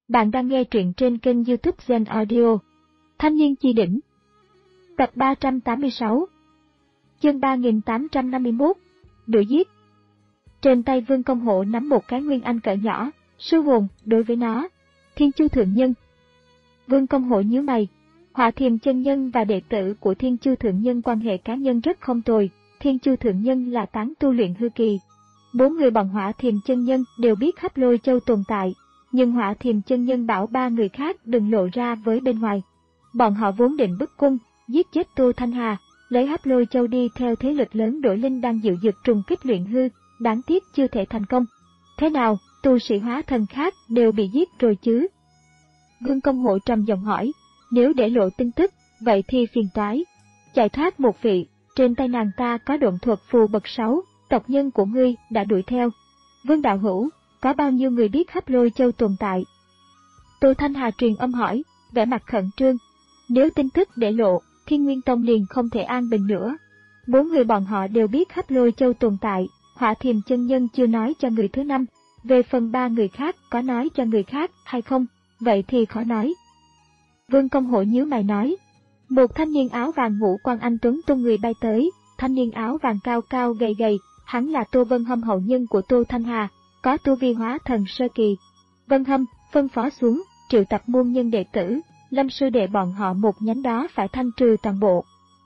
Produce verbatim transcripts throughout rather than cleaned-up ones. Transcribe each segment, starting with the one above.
Bạn đang nghe truyện trên kênh YouTube Zen Audio. Thanh niên chi đỉnh. Tập ba trăm tám mươi sáu. Chương ba nghìn tám trăm năm mươi mốt. Đuổi giết. Trên tay Vương Công Hộ nắm một cái nguyên anh cỡ nhỏ, sư hồn đối với nó. Thiên Chu Thượng Nhân. Vương Công Hộ nhíu mày. Hỏa Thiềm chân nhân và đệ tử của Thiên Chu Thượng Nhân quan hệ cá nhân rất không tồi. Thiên Chu Thượng Nhân là tán tu luyện hư kỳ. Bốn người bọn Hỏa Thiềm chân nhân đều biết Hấp Lôi Châu tồn tại. Nhưng Hỏa Thiềm chân nhân bảo ba người khác đừng lộ ra với bên ngoài. Bọn họ vốn định bức cung, giết chết Tô Thanh Hà, lấy Hấp Lôi Châu đi theo thế lực lớn đổi linh đang dịu dược trùng kích luyện hư, đáng tiếc chưa thể thành công. Thế nào, tu sĩ hóa thần khác đều bị giết rồi chứ? Vương Công Hộ trầm giọng hỏi, nếu để lộ tin tức, vậy thì phiền toái. Chạy thoát một vị, trên tay nàng ta có độn thuật phù bậc sáu, tộc nhân của ngươi đã đuổi theo. Vương đạo hữu, có bao nhiêu người biết Hấp Lôi Châu tồn tại? Tô Thanh Hà truyền âm hỏi, vẻ mặt khẩn trương. Nếu tin tức để lộ, Thiên Nguyên Tông liền không thể an bình nữa. Bốn người bọn họ đều biết Hấp Lôi Châu tồn tại, Hỏa Thiềm chân nhân chưa nói cho người thứ năm. Về phần ba người khác có nói cho người khác hay không, vậy thì khó nói. Vương Công Hộ nhíu mày nói. Một thanh niên áo vàng ngũ quan anh tuấn tung người bay tới, thanh niên áo vàng cao cao gầy gầy, hắn là Tô Vân Hâm hậu nhân của Tô Thanh Hà, có tu vi hóa thần sơ kỳ. Vân Hâm phân phó xuống, triệu tập môn nhân đệ tử, Lâm sư đệ bọn họ một nhánh đó phải thanh trừ toàn bộ.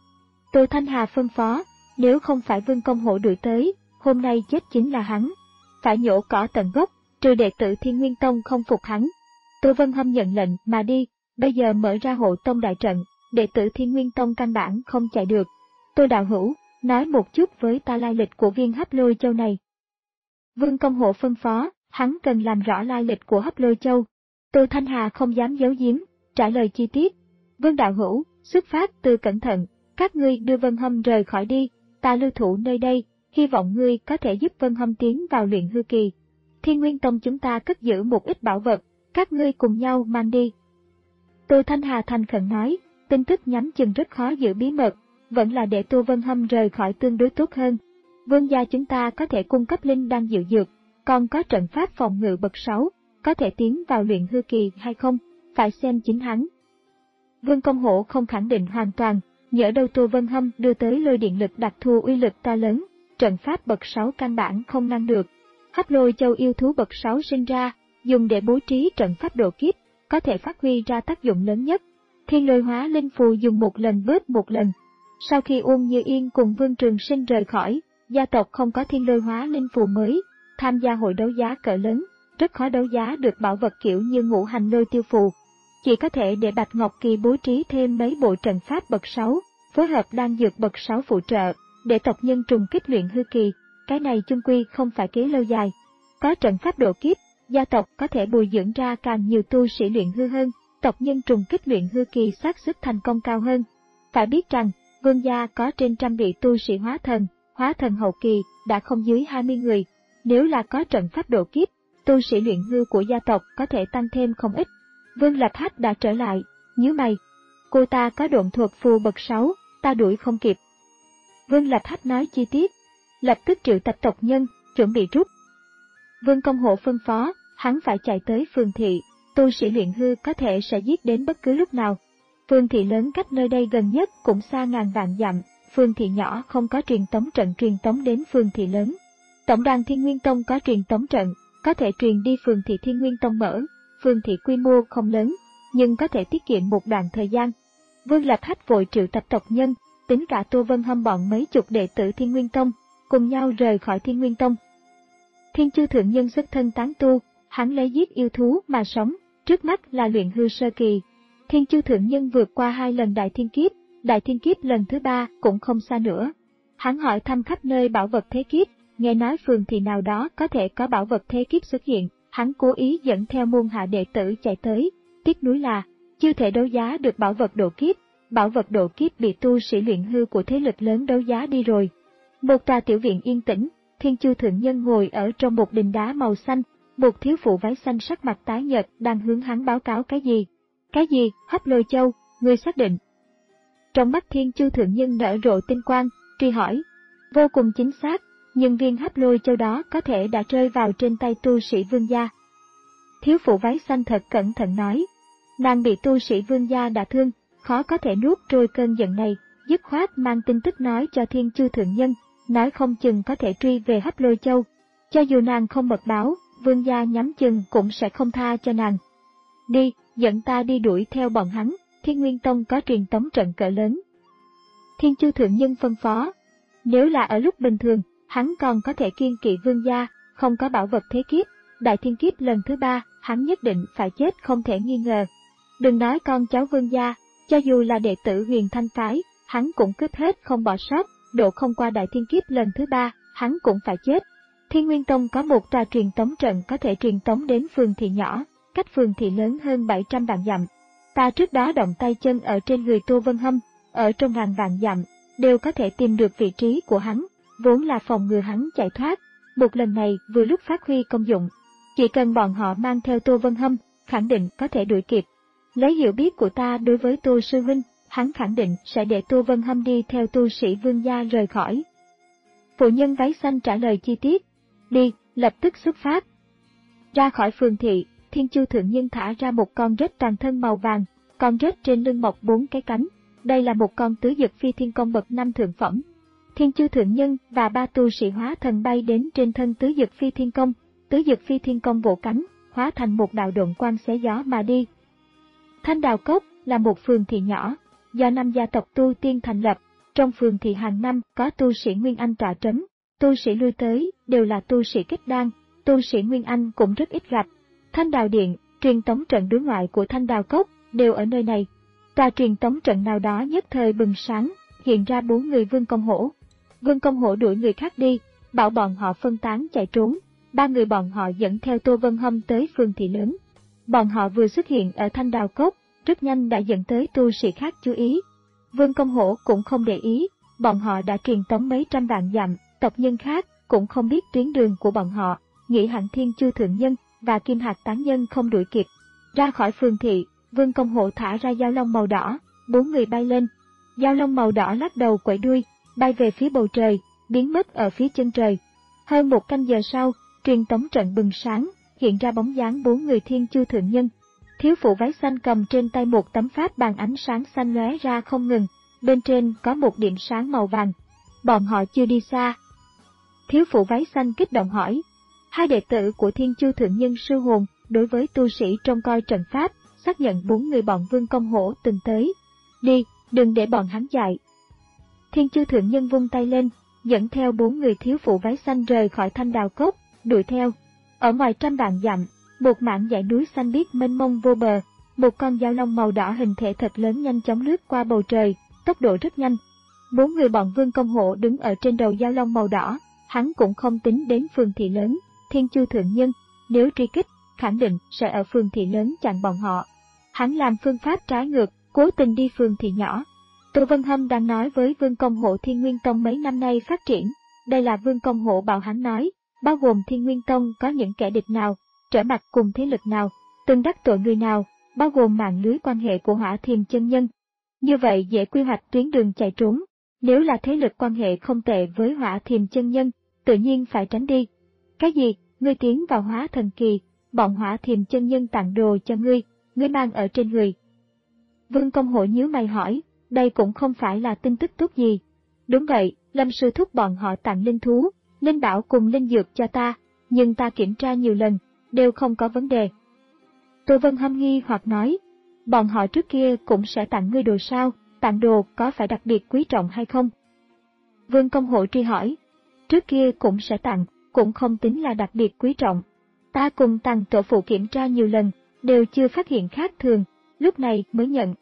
Tô Thanh Hà phân phó, nếu không phải Vương Công Hộ đuổi tới, hôm nay chết chính là hắn. Phải nhổ cỏ tận gốc, trừ đệ tử Thiên Nguyên Tông không phục hắn. Tô Vân Hâm nhận lệnh mà đi, bây giờ mở ra hộ tông đại trận, đệ tử Thiên Nguyên Tông căn bản không chạy được. Tô đạo hữu, nói một chút với ta lai lịch của viên Hấp Lôi Châu này. Vương Công Hộ phân phó, hắn cần làm rõ lai lịch của Hấp Lôi Châu. Tô Thanh Hà không dám giấu giếm, trả lời chi tiết. Vương đạo hữu, xuất phát từ cẩn thận, các ngươi đưa Vân Hâm rời khỏi đi, ta lưu thủ nơi đây, hy vọng ngươi có thể giúp Vân Hâm tiến vào luyện hư kỳ. Thiên Nguyên Tông chúng ta cất giữ một ít bảo vật, các ngươi cùng nhau mang đi. Tô Thanh Hà thành khẩn nói, tin tức nhắm chừng rất khó giữ bí mật, vẫn là để Tô Vân Hâm rời khỏi tương đối tốt hơn. Vương gia chúng ta có thể cung cấp linh đan dịu dược, còn có trận pháp phòng ngự bậc sáu, có thể tiến vào luyện hư kỳ hay không, phải xem chính hắn. Vương Công Hộ không khẳng định hoàn toàn, nhỡ đâu Tô Vân Hâm đưa tới lôi điện lực đặc thù uy lực to lớn, trận pháp bậc sáu căn bản không ngăn được. Hấp Lôi Châu yêu thú bậc sáu sinh ra, dùng để bố trí trận pháp độ kiếp, có thể phát huy ra tác dụng lớn nhất. Thiên Lôi Hóa Linh Phù dùng một lần bớt một lần. Sau khi Uông Như Yên cùng Vương Trường Sinh rời khỏi, gia tộc không có Thiên Lôi Hóa Linh Phù mới, tham gia hội đấu giá cỡ lớn, rất khó đấu giá được bảo vật kiểu như Ngũ Hành Lôi Tiêu Phù. Chỉ có thể để Bạch Ngọc Kỳ bố trí thêm mấy bộ trận pháp bậc sáu, phối hợp đan dược bậc sáu phụ trợ, để tộc nhân trùng kích luyện hư kỳ, cái này chung quy không phải kế lâu dài. Có trận pháp độ kiếp, gia tộc có thể bồi dưỡng ra càng nhiều tu sĩ luyện hư hơn, tộc nhân trùng kích luyện hư kỳ xác suất thành công cao hơn. Phải biết rằng, Vương gia có trên trăm vị tu sĩ hóa thần, hóa thần hậu kỳ, đã không dưới hai mươi người. Nếu là có trận pháp độ kiếp, tu sĩ luyện hư của gia tộc có thể tăng thêm không ít. Vương Lập Hách đã trở lại, nhíu mày. Cô ta có độn thuật phù bậc sáu, ta đuổi không kịp. Vương Lập Hách nói chi tiết, lập tức triệu tập tộc nhân, chuẩn bị rút. Vương Công Hộ phân phó, hắn phải chạy tới phường thị, tu sĩ luyện hư có thể sẽ giết đến bất cứ lúc nào. Phường thị lớn cách nơi đây gần nhất cũng xa ngàn vạn dặm, phường thị nhỏ không có truyền tống trận truyền tống đến phường thị lớn. Tổng đàn Thiên Nguyên Tông có truyền tống trận, có thể truyền đi phường thị Thiên Nguyên Tông mở, phường thị quy mô không lớn, nhưng có thể tiết kiệm một đoạn thời gian. Vương Lập Hách vội triệu tập tộc nhân, tính cả Tô Vân Hâm bọn mấy chục đệ tử Thiên Nguyên Tông, cùng nhau rời khỏi Thiên Nguyên Tông. Thiên Chu Thượng Nhân xuất thân tán tu, hắn lấy giết yêu thú mà sống, trước mắt là luyện hư sơ kỳ. Thiên Chu Thượng Nhân vượt qua hai lần đại thiên kiếp, đại thiên kiếp lần thứ ba cũng không xa nữa. Hắn hỏi thăm khắp nơi bảo vật thế kiếp, nghe nói phường thị nào đó có thể có bảo vật thế kiếp xuất hiện, hắn cố ý dẫn theo môn hạ đệ tử chạy tới. Tiếc nuối là, chưa thể đấu giá được bảo vật độ kiếp, bảo vật độ kiếp bị tu sĩ luyện hư của thế lực lớn đấu giá đi rồi. Một tòa tiểu viện yên tĩnh, Thiên Chu Thượng Nhân ngồi ở trong một đình đá màu xanh, một thiếu phụ váy xanh sắc mặt tái nhợt đang hướng hắn báo cáo cái gì. Cái gì, Hấp Lôi Châu, ngươi xác định? Trong mắt Thiên Chu Thượng Nhân nở rộ tinh quang, truy hỏi. Vô cùng chính xác, nhưng viên Hấp Lôi Châu đó có thể đã rơi vào trên tay tu sĩ Vương gia. Thiếu phụ váy xanh thật cẩn thận nói. Nàng bị tu sĩ Vương gia đả thương, khó có thể nuốt trôi cơn giận này, dứt khoát mang tin tức nói cho Thiên Chư Thượng Nhân, nói không chừng có thể truy về Hấp Lôi Châu. Cho dù nàng không mật báo, Vương gia nhắm chừng cũng sẽ không tha cho nàng. Đi, dẫn ta đi đuổi theo bọn hắn, Thiên Nguyên Tông có truyền tống trận cỡ lớn. Thiên Chư Thượng Nhân phân phó. Nếu là ở lúc bình thường, hắn còn có thể kiêng kỵ Vương gia, không có bảo vật thế kiếp, đại thiên kiếp lần thứ ba, hắn nhất định phải chết không thể nghi ngờ. Đừng nói con cháu Vương gia, cho dù là đệ tử Huyền Thanh phái, hắn cũng cướp hết không bỏ sót, độ không qua đại thiên kiếp lần thứ ba, hắn cũng phải chết. Thiên Nguyên Tông có một tòa truyền tống trận có thể truyền tống đến phường thị nhỏ, cách phường thị lớn hơn bảy trăm vạn dặm. Ta trước đó động tay chân ở trên người Tô Vân Hâm, ở trong ngàn vạn dặm, đều có thể tìm được vị trí của hắn, vốn là phòng ngừa hắn chạy thoát. Một lần này vừa lúc phát huy công dụng. Chỉ cần bọn họ mang theo Tô Vân Hâm, khẳng định có thể đuổi kịp. Lấy hiểu biết của ta đối với Tô Sư Huynh, hắn khẳng định sẽ để Tô Vân Hâm đi theo tu sĩ Vương gia rời khỏi. Phụ nhân váy xanh trả lời chi tiết. Đi, lập tức xuất phát. Ra khỏi phường thị, Thiên Chư Thượng Nhân thả ra một con rết toàn thân màu vàng, con rết trên lưng mọc bốn cái cánh. Đây là một con tứ dực phi thiên công bậc năm thượng phẩm. Thiên Chư Thượng Nhân và ba tu sĩ hóa thần bay đến trên thân tứ dực phi thiên công, tứ dực phi thiên công vỗ cánh, hóa thành một đạo độn quang xé gió mà đi. Thanh Đào Cốc là một phường thị nhỏ, do năm gia tộc tu tiên thành lập. Trong phường thị hàng năm có tu sĩ Nguyên Anh tọa trấn, tu sĩ lui tới đều là tu sĩ kết đan, tu sĩ Nguyên Anh cũng rất ít gặp. Thanh Đào Điện, truyền tống trận đối ngoại của Thanh Đào Cốc đều ở nơi này. Tòa truyền tống trận nào đó nhất thời bừng sáng, hiện ra bốn người Vương Công Hổ. Vương Công Hổ đuổi người khác đi, bảo bọn họ phân tán chạy trốn. Ba người bọn họ dẫn theo Tô Vân Hâm tới phường thị lớn. Bọn họ vừa xuất hiện ở Thanh Đào Cốc, rất nhanh đã dẫn tới tu sĩ khác chú ý. Vương Công Hổ cũng không để ý, bọn họ đã truyền tống mấy trăm vạn dặm, tộc nhân khác cũng không biết tuyến đường của bọn họ, nghĩ hẳn Thiên Chư Thượng Nhân và Kim Hạc Tán Nhân không đuổi kịp. Ra khỏi phường thị, Vương Công Hổ thả ra dao long màu đỏ, bốn người bay lên. Dao long màu đỏ lắc đầu quẩy đuôi, bay về phía bầu trời, biến mất ở phía chân trời. Hơn một canh giờ sau, truyền tống trận bừng sáng, hiện ra bóng dáng bốn người Thiên Chư Thượng Nhân. Thiếu phụ váy xanh cầm trên tay một tấm pháp bàn ánh sáng xanh lóe ra không ngừng, bên trên có một điểm sáng màu vàng. Bọn họ chưa đi xa. Thiếu phụ váy xanh kích động hỏi. Hai đệ tử của Thiên Chư Thượng Nhân sư hồn đối với tu sĩ trông coi trận pháp, xác nhận bốn người bọn Vương Công Hổ từng tới. Đi, đừng để bọn hắn chạy. Thiên Chư Thượng Nhân vung tay lên, dẫn theo bốn người thiếu phụ váy xanh rời khỏi Thanh Đào Cốc, đuổi theo. Ở ngoài trăm vạn dặm, một mảng dãy núi xanh biếc mênh mông vô bờ, một con dao long màu đỏ hình thể thật lớn nhanh chóng lướt qua bầu trời, tốc độ rất nhanh. Bốn người bọn Vương Công Hổ đứng ở trên đầu dao long màu đỏ, hắn cũng không tính đến phường thị lớn, Thiên Chư Thượng Nhân, nếu truy kích, khẳng định sẽ ở phường thị lớn chặn bọn họ. Hắn làm phương pháp trái ngược, cố tình đi phường thị nhỏ. Tô Vân Hâm đang nói với Vương Công Hổ Thiên Nguyên Tông mấy năm nay phát triển, đây là Vương Công Hổ bảo hắn nói, bao gồm Thiên Nguyên Tông có những kẻ địch nào, trở mặt cùng thế lực nào, từng đắc tội người nào, bao gồm mạng lưới quan hệ của Hỏa Thiềm chân nhân. Như vậy dễ quy hoạch tuyến đường chạy trốn, nếu là thế lực quan hệ không tệ với Hỏa Thiềm chân nhân, tự nhiên phải tránh đi. Cái gì, ngươi tiến vào hóa thần kỳ, bọn Hỏa Thiềm chân nhân tặng đồ cho ngươi, ngươi mang ở trên người. Vương Công Hổ nhíu mày hỏi, đây cũng không phải là tin tức tốt gì. Đúng vậy, Lâm sư thúc bọn họ tặng linh thú, linh bảo cùng linh dược cho ta, nhưng ta kiểm tra nhiều lần, đều không có vấn đề. Tô Vân Hâm nghi hoặc nói, bọn họ trước kia cũng sẽ tặng ngươi đồ sao, tặng đồ có phải đặc biệt quý trọng hay không? Vương Công Hổ truy hỏi, trước kia cũng sẽ tặng, cũng không tính là đặc biệt quý trọng. Ta cùng Tằng tổ phụ kiểm tra nhiều lần, đều chưa phát hiện khác thường, lúc này mới nhận.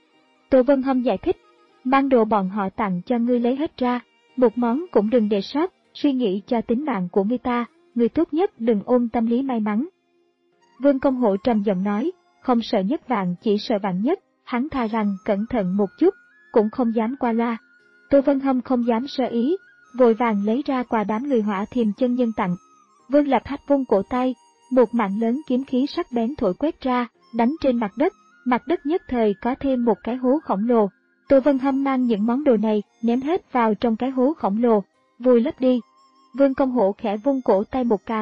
Tô Vân Hâm giải thích, mang đồ bọn họ tặng cho ngươi lấy hết ra, một món cũng đừng để sót, suy nghĩ cho tính mạng của ngươi ta, ngươi tốt nhất đừng ôm tâm lý may mắn. Vương Công Hổ trầm giọng nói, không sợ nhất vạn chỉ sợ vạn nhất, hắn thà rằng cẩn thận một chút, cũng không dám qua loa. Tô Vân Hâm không dám sơ ý, vội vàng lấy ra quà đám người Hỏa Thiềm chân nhân tặng. Vương Lập Hách vung cổ tay, một mạng lớn kiếm khí sắc bén thổi quét ra, đánh trên mặt đất, mặt đất nhất thời có thêm một cái hố khổng lồ. Tô Vân Hâm mang những món đồ này ném hết vào trong cái hố khổng lồ, vùi lấp đi. Vương Công Hổ khẽ vung cổ tay một cái,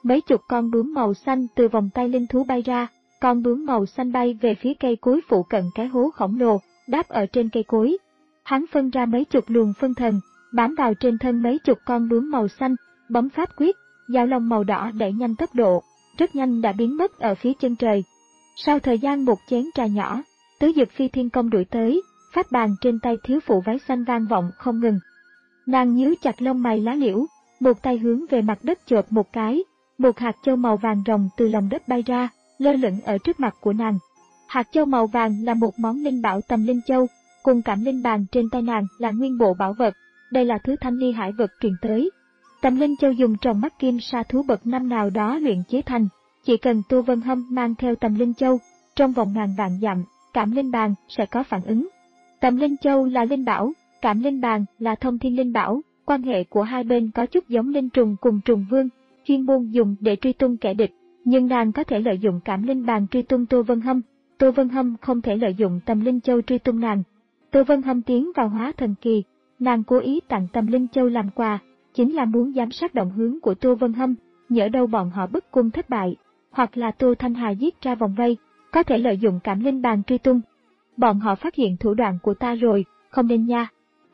Mấy chục con bướm màu xanh từ vòng tay linh thú bay ra, con bướm màu xanh bay về phía cây cối phụ cận cái hố khổng lồ, đáp ở trên cây cối. Hắn phân ra mấy chục luồng phân thần, bám vào trên thân mấy chục con bướm màu xanh, bấm pháp quyết, dao long màu đỏ đẩy nhanh tốc độ, rất nhanh đã biến mất ở phía chân trời. Sau thời gian một chén trà nhỏ, tứ dực phi thiên công đuổi tới, pháp bàn trên tay thiếu phụ váy xanh vang vọng không ngừng. Nàng nhíu chặt lông mày lá liễu, một tay hướng về mặt đất chộp một cái, một hạt châu màu vàng rồng từ lòng đất bay ra, lơ lửng ở trước mặt của nàng. Hạt châu màu vàng là một món linh bảo tầm linh châu, cùng cảm linh bàn trên tay nàng là nguyên bộ bảo vật, đây là thứ thanh ly hải vật truyền tới. Tầm linh châu dùng trong mắt kim sa thú bậc năm nào đó luyện chế thành, chỉ cần Tô Vân Hâm mang theo tầm linh châu, trong vòng ngàn vạn dặm, cảm linh bàn sẽ có phản ứng. Tầm linh châu là linh bảo, cảm linh bàn là thông thiên linh bảo, quan hệ của hai bên có chút giống linh trùng cùng trùng vương, chuyên môn dùng để truy tung kẻ địch, nhưng nàng có thể lợi dụng cảm linh bàn truy tung Tô Vân Hâm, Tô Vân Hâm không thể lợi dụng tầm linh châu truy tung nàng. Tô Vân Hâm tiến vào hóa thần kỳ, nàng cố ý tặng tầm linh châu làm quà, chính là muốn giám sát động hướng của Tô Vân Hâm, nhỡ đâu bọn họ bức cung thất bại, hoặc là Tô Thanh Hà giết ra vòng vây, có thể lợi dụng cảm linh bàn truy tung. Bọn họ phát hiện thủ đoạn của ta rồi, không nên nha.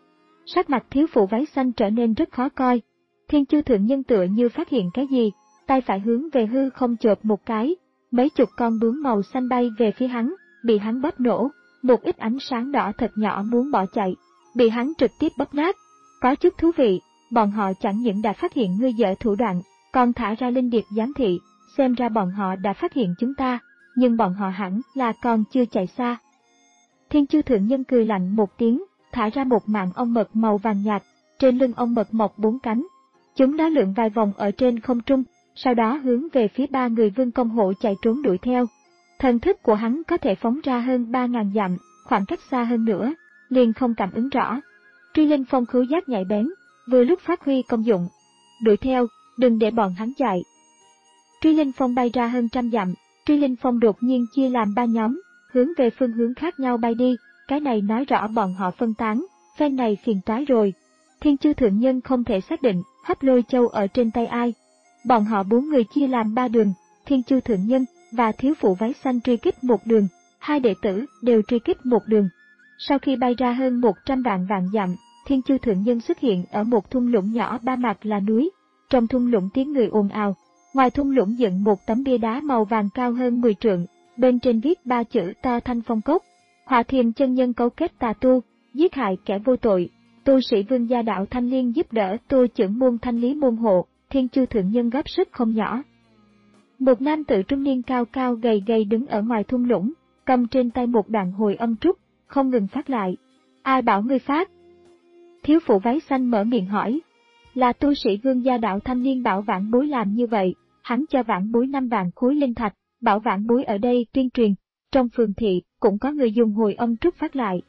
Sắc mặt thiếu phụ váy xanh trở nên rất khó coi. Thiên Chư Thượng Nhân tựa như phát hiện cái gì, tay phải hướng về hư không chộp một cái, mấy chục con bướm màu xanh bay về phía hắn, bị hắn bóp nổ, một ít ánh sáng đỏ thật nhỏ muốn bỏ chạy, bị hắn trực tiếp bóp nát. Có chút thú vị, bọn họ chẳng những đã phát hiện ngươi dở thủ đoạn, còn thả ra linh điệp giám thị, xem ra bọn họ đã phát hiện chúng ta, nhưng bọn họ hẳn là còn chưa chạy xa. Thiên Chư Thượng Nhân cười lạnh một tiếng, thả ra một mạng ong mật màu vàng nhạt, trên lưng ong mật mọc bốn cánh. Chúng đã lượn vài vòng ở trên không trung, sau đó hướng về phía ba người Vương Công Hộ chạy trốn đuổi theo. Thần thức của hắn có thể phóng ra hơn ba ngàn dặm, khoảng cách xa hơn nữa, liền không cảm ứng rõ. Truy Linh Phong khứu giác nhạy bén, vừa lúc phát huy công dụng. Đuổi theo, đừng để bọn hắn chạy. Truy Linh Phong bay ra hơn trăm dặm, Truy Linh Phong đột nhiên chia làm ba nhóm, hướng về phương hướng khác nhau bay đi, cái này nói rõ bọn họ phân tán, phen này phiền toái rồi. Thiên Chư Thượng Nhân không thể xác định Hấp Lôi Châu ở trên tay ai. Bọn họ bốn người chia làm ba đường, Thiên Chư Thượng Nhân và thiếu phụ váy xanh truy kích một đường, hai đệ tử đều truy kích một đường. Sau khi bay ra hơn một trăm vạn vạn dặm, Thiên Chư Thượng Nhân xuất hiện ở một thung lũng nhỏ ba mặt là núi. Trong thung lũng tiếng người ồn ào, ngoài thung lũng dựng một tấm bia đá màu vàng cao hơn mười trượng, bên trên viết ba chữ to Thanh Phong Cốc. Hỏa Thiềm chân nhân cấu kết tà tu, giết hại kẻ vô tội, tu sĩ Vương gia đạo Thanh Liên giúp đỡ tu trưởng môn Thanh Lý môn hộ, Thiên Chư Thượng Nhân góp sức không nhỏ. Một nam tử trung niên cao cao gầy gầy đứng ở ngoài thung lũng, cầm trên tay một đoạn hồi âm trúc, không ngừng phát lại. Ai bảo ngươi phát? Thiếu phụ váy xanh mở miệng hỏi. Là tu sĩ Vương gia đạo Thanh Liên bảo vãn bối làm như vậy, hắn cho vãn bối năm vạn khối linh thạch, bảo vãn bối ở đây tuyên truyền. Trong phường thị, cũng có người dùng hồi âm trúc phát lại.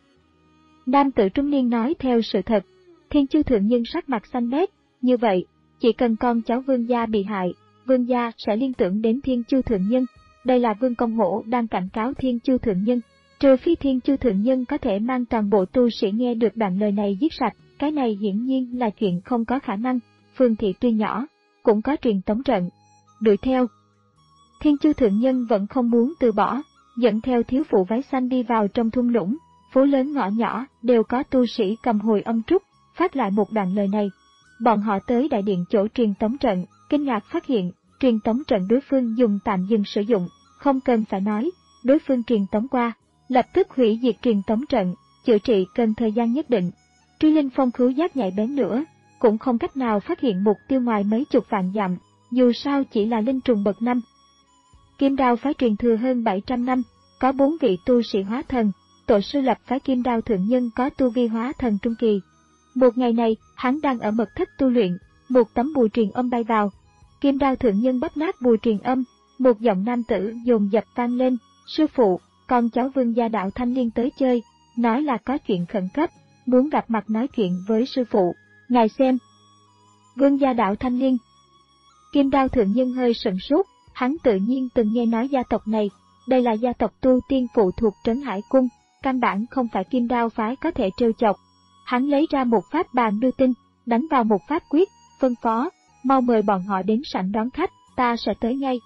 Nam tử trung niên nói theo sự thật, Thiên Chư Thượng Nhân sắc mặt xanh mét, như vậy, chỉ cần con cháu Vương gia bị hại, Vương gia sẽ liên tưởng đến Thiên Chư Thượng Nhân. Đây là Vương Công Hổ đang cảnh cáo Thiên Chư Thượng Nhân, trừ phi Thiên Chư Thượng Nhân có thể mang toàn bộ tu sĩ nghe được đoạn lời này giết sạch, cái này hiển nhiên là chuyện không có khả năng. Phường thị tuy nhỏ, cũng có truyền tống trận. Đuổi theo. Thiên Chư Thượng Nhân vẫn không muốn từ bỏ, dẫn theo thiếu phụ váy xanh đi vào trong thung lũng, phố lớn ngõ nhỏ đều có tu sĩ cầm hồi âm trúc, phát lại một đoạn lời này. Bọn họ tới đại điện chỗ truyền tống trận, kinh ngạc phát hiện, truyền tống trận đối phương dùng tạm dừng sử dụng, không cần phải nói, đối phương truyền tống qua, lập tức hủy diệt truyền tống trận, chữa trị cần thời gian nhất định. Truy Linh Phong khứu giác nhạy bén nữa, cũng không cách nào phát hiện mục tiêu ngoài mấy chục vạn dặm, dù sao chỉ là linh trùng bậc năm. Kim Đao phái truyền thừa hơn bảy trăm năm, có bốn vị tu sĩ hóa thần, tổ sư lập phái Kim Đao Thượng Nhân có tu vi hóa thần trung kỳ. Một ngày này, hắn đang ở mật thất tu luyện, một tấm bùa truyền âm bay vào. Kim Đao Thượng Nhân bóp nát bùa truyền âm, một giọng nam tử dồn dập vang lên, sư phụ, con cháu Vương gia đạo Thanh Liên tới chơi, nói là có chuyện khẩn cấp, muốn gặp mặt nói chuyện với sư phụ, ngài xem. Vương gia đạo Thanh Liên. Kim Đao Thượng Nhân hơi sửng sốt, hắn tự nhiên từng nghe nói gia tộc này, đây là gia tộc tu tiên phụ thuộc Trấn Hải Cung, căn bản không phải Kim Đao phái có thể trêu chọc. Hắn lấy ra một pháp bàn đưa tin, đánh vào một pháp quyết, phân phó, mau mời bọn họ đến sảnh đón khách, ta sẽ tới ngay.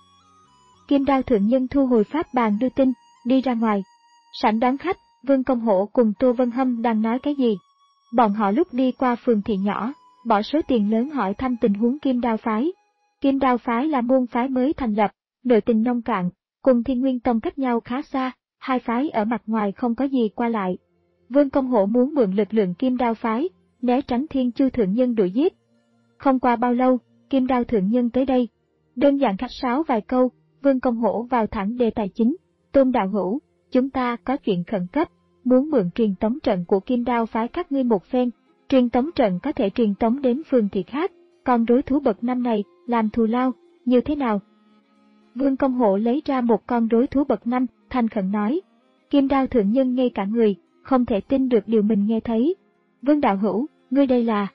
Kim Đao thượng nhân thu hồi pháp bàn đưa tin, đi ra ngoài. Sảnh đón khách, Vương Công Hổ cùng Tô Vân Hâm đang nói cái gì? Bọn họ lúc đi qua phường thị nhỏ, bỏ số tiền lớn hỏi thăm tình huống Kim Đao phái. Kim Đao phái là môn phái mới thành lập, nội tình nông cạn, cùng Thiên Nguyên Tông cách nhau khá xa, hai phái ở mặt ngoài không có gì qua lại. Vương Công Hổ muốn mượn lực lượng Kim Đao phái, né tránh Thiên Chu thượng nhân đuổi giết. Không qua bao lâu, Kim Đao thượng nhân tới đây. Đơn giản khách sáo vài câu, Vương Công Hổ vào thẳng đề tài chính. Tôn đạo hữu, chúng ta có chuyện khẩn cấp, muốn mượn truyền tống trận của Kim Đao phái các ngươi một phen. Truyền tống trận có thể truyền tống đến phường thị khác, còn đối thú bậc năm này, làm thù lao, như thế nào? Vương Công Hổ lấy ra một con đối thú bậc năm, thành khẩn nói. Kim Đao thượng nhân ngây cả người, không thể tin được điều mình nghe thấy. Vương đạo hữu, ngươi đây là...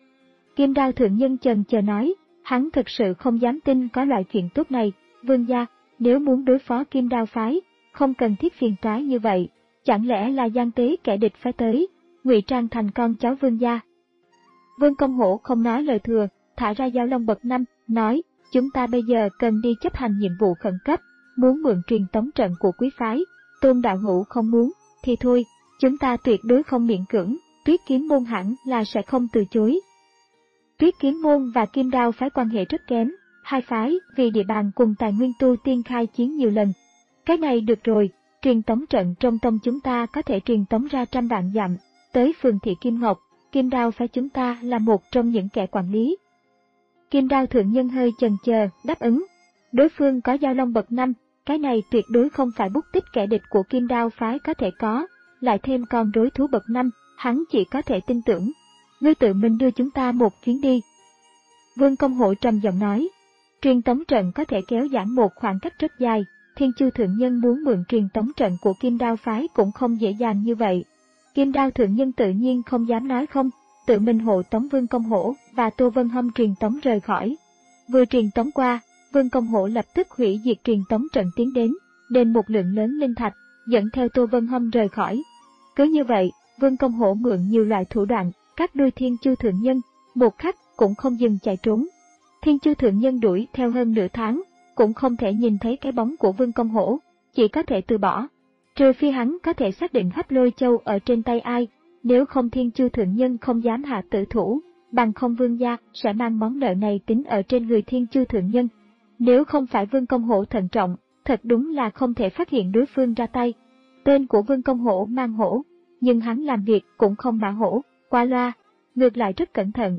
Kim Đao thượng nhân chần chờ nói, hắn thực sự không dám tin có loại chuyện tốt này. Vương gia, nếu muốn đối phó Kim Đao phái, không cần thiết phiền toái như vậy, chẳng lẽ là gian tế kẻ địch phái tới, ngụy trang thành con cháu Vương gia. Vương Công Hổ không nói lời thừa, thả ra dao long bậc năm, nói, chúng ta bây giờ cần đi chấp hành nhiệm vụ khẩn cấp, muốn mượn truyền tống trận của quý phái. Tôn đạo hữu không muốn, thì thôi, chúng ta tuyệt đối không miễn cưỡng, Tuyết Kiếm môn hẳn là sẽ không từ chối. Tuyết Kiếm môn và Kim Đao phái quan hệ rất kém, hai phái vì địa bàn cùng tài nguyên tu tiên khai chiến nhiều lần. Cái này được rồi, truyền tống trận trong tông chúng ta có thể truyền tống ra trăm vạn dặm, tới phường thị Kim Ngọc, Kim Đao phái chúng ta là một trong những kẻ quản lý. Kim Đao thượng nhân hơi chần chờ, đáp ứng. Đối phương có dao long bậc năm, cái này tuyệt đối không phải bút tích kẻ địch của Kim Đao phái có thể có, lại thêm con đối thú bậc năm, hắn chỉ có thể tin tưởng. Ngươi tự mình đưa chúng ta một chuyến đi. Vương Công Hổ trầm giọng nói. Truyền tống trận có thể kéo giãn một khoảng cách rất dài, Thiên Chu thượng nhân muốn mượn truyền tống trận của Kim Đao phái cũng không dễ dàng như vậy. Kim Đao thượng nhân tự nhiên không dám nói không, tự mình hộ tống Vương Công Hổ và Tô Vân Hâm truyền tống rời khỏi. Vừa truyền tống qua, Vương Công Hổ lập tức hủy diệt truyền tống trận tiến đến, đền một lượng lớn linh thạch, dẫn theo Tô Vân Hâm rời khỏi. Cứ như vậy, Vương Công Hổ mượn nhiều loại thủ đoạn, cắt đuôi Thiên Chu thượng nhân, một khắc cũng không dừng chạy trốn. Thiên Chu thượng nhân đuổi theo hơn nửa tháng, cũng không thể nhìn thấy cái bóng của Vương Công Hổ, chỉ có thể từ bỏ. Trừ phi hắn có thể xác định Hấp Lôi Châu ở trên tay ai, nếu không Thiên Chu thượng nhân không dám hạ tử thủ, bằng không Vương gia sẽ mang món nợ này tính ở trên người Thiên Chu thượng nhân. Nếu không phải Vương Công Hổ thận trọng, thật đúng là không thể phát hiện đối phương ra tay. Tên của Vương Công Hổ mang hổ, nhưng hắn làm việc cũng không mã hổ, qua loa, ngược lại rất cẩn thận.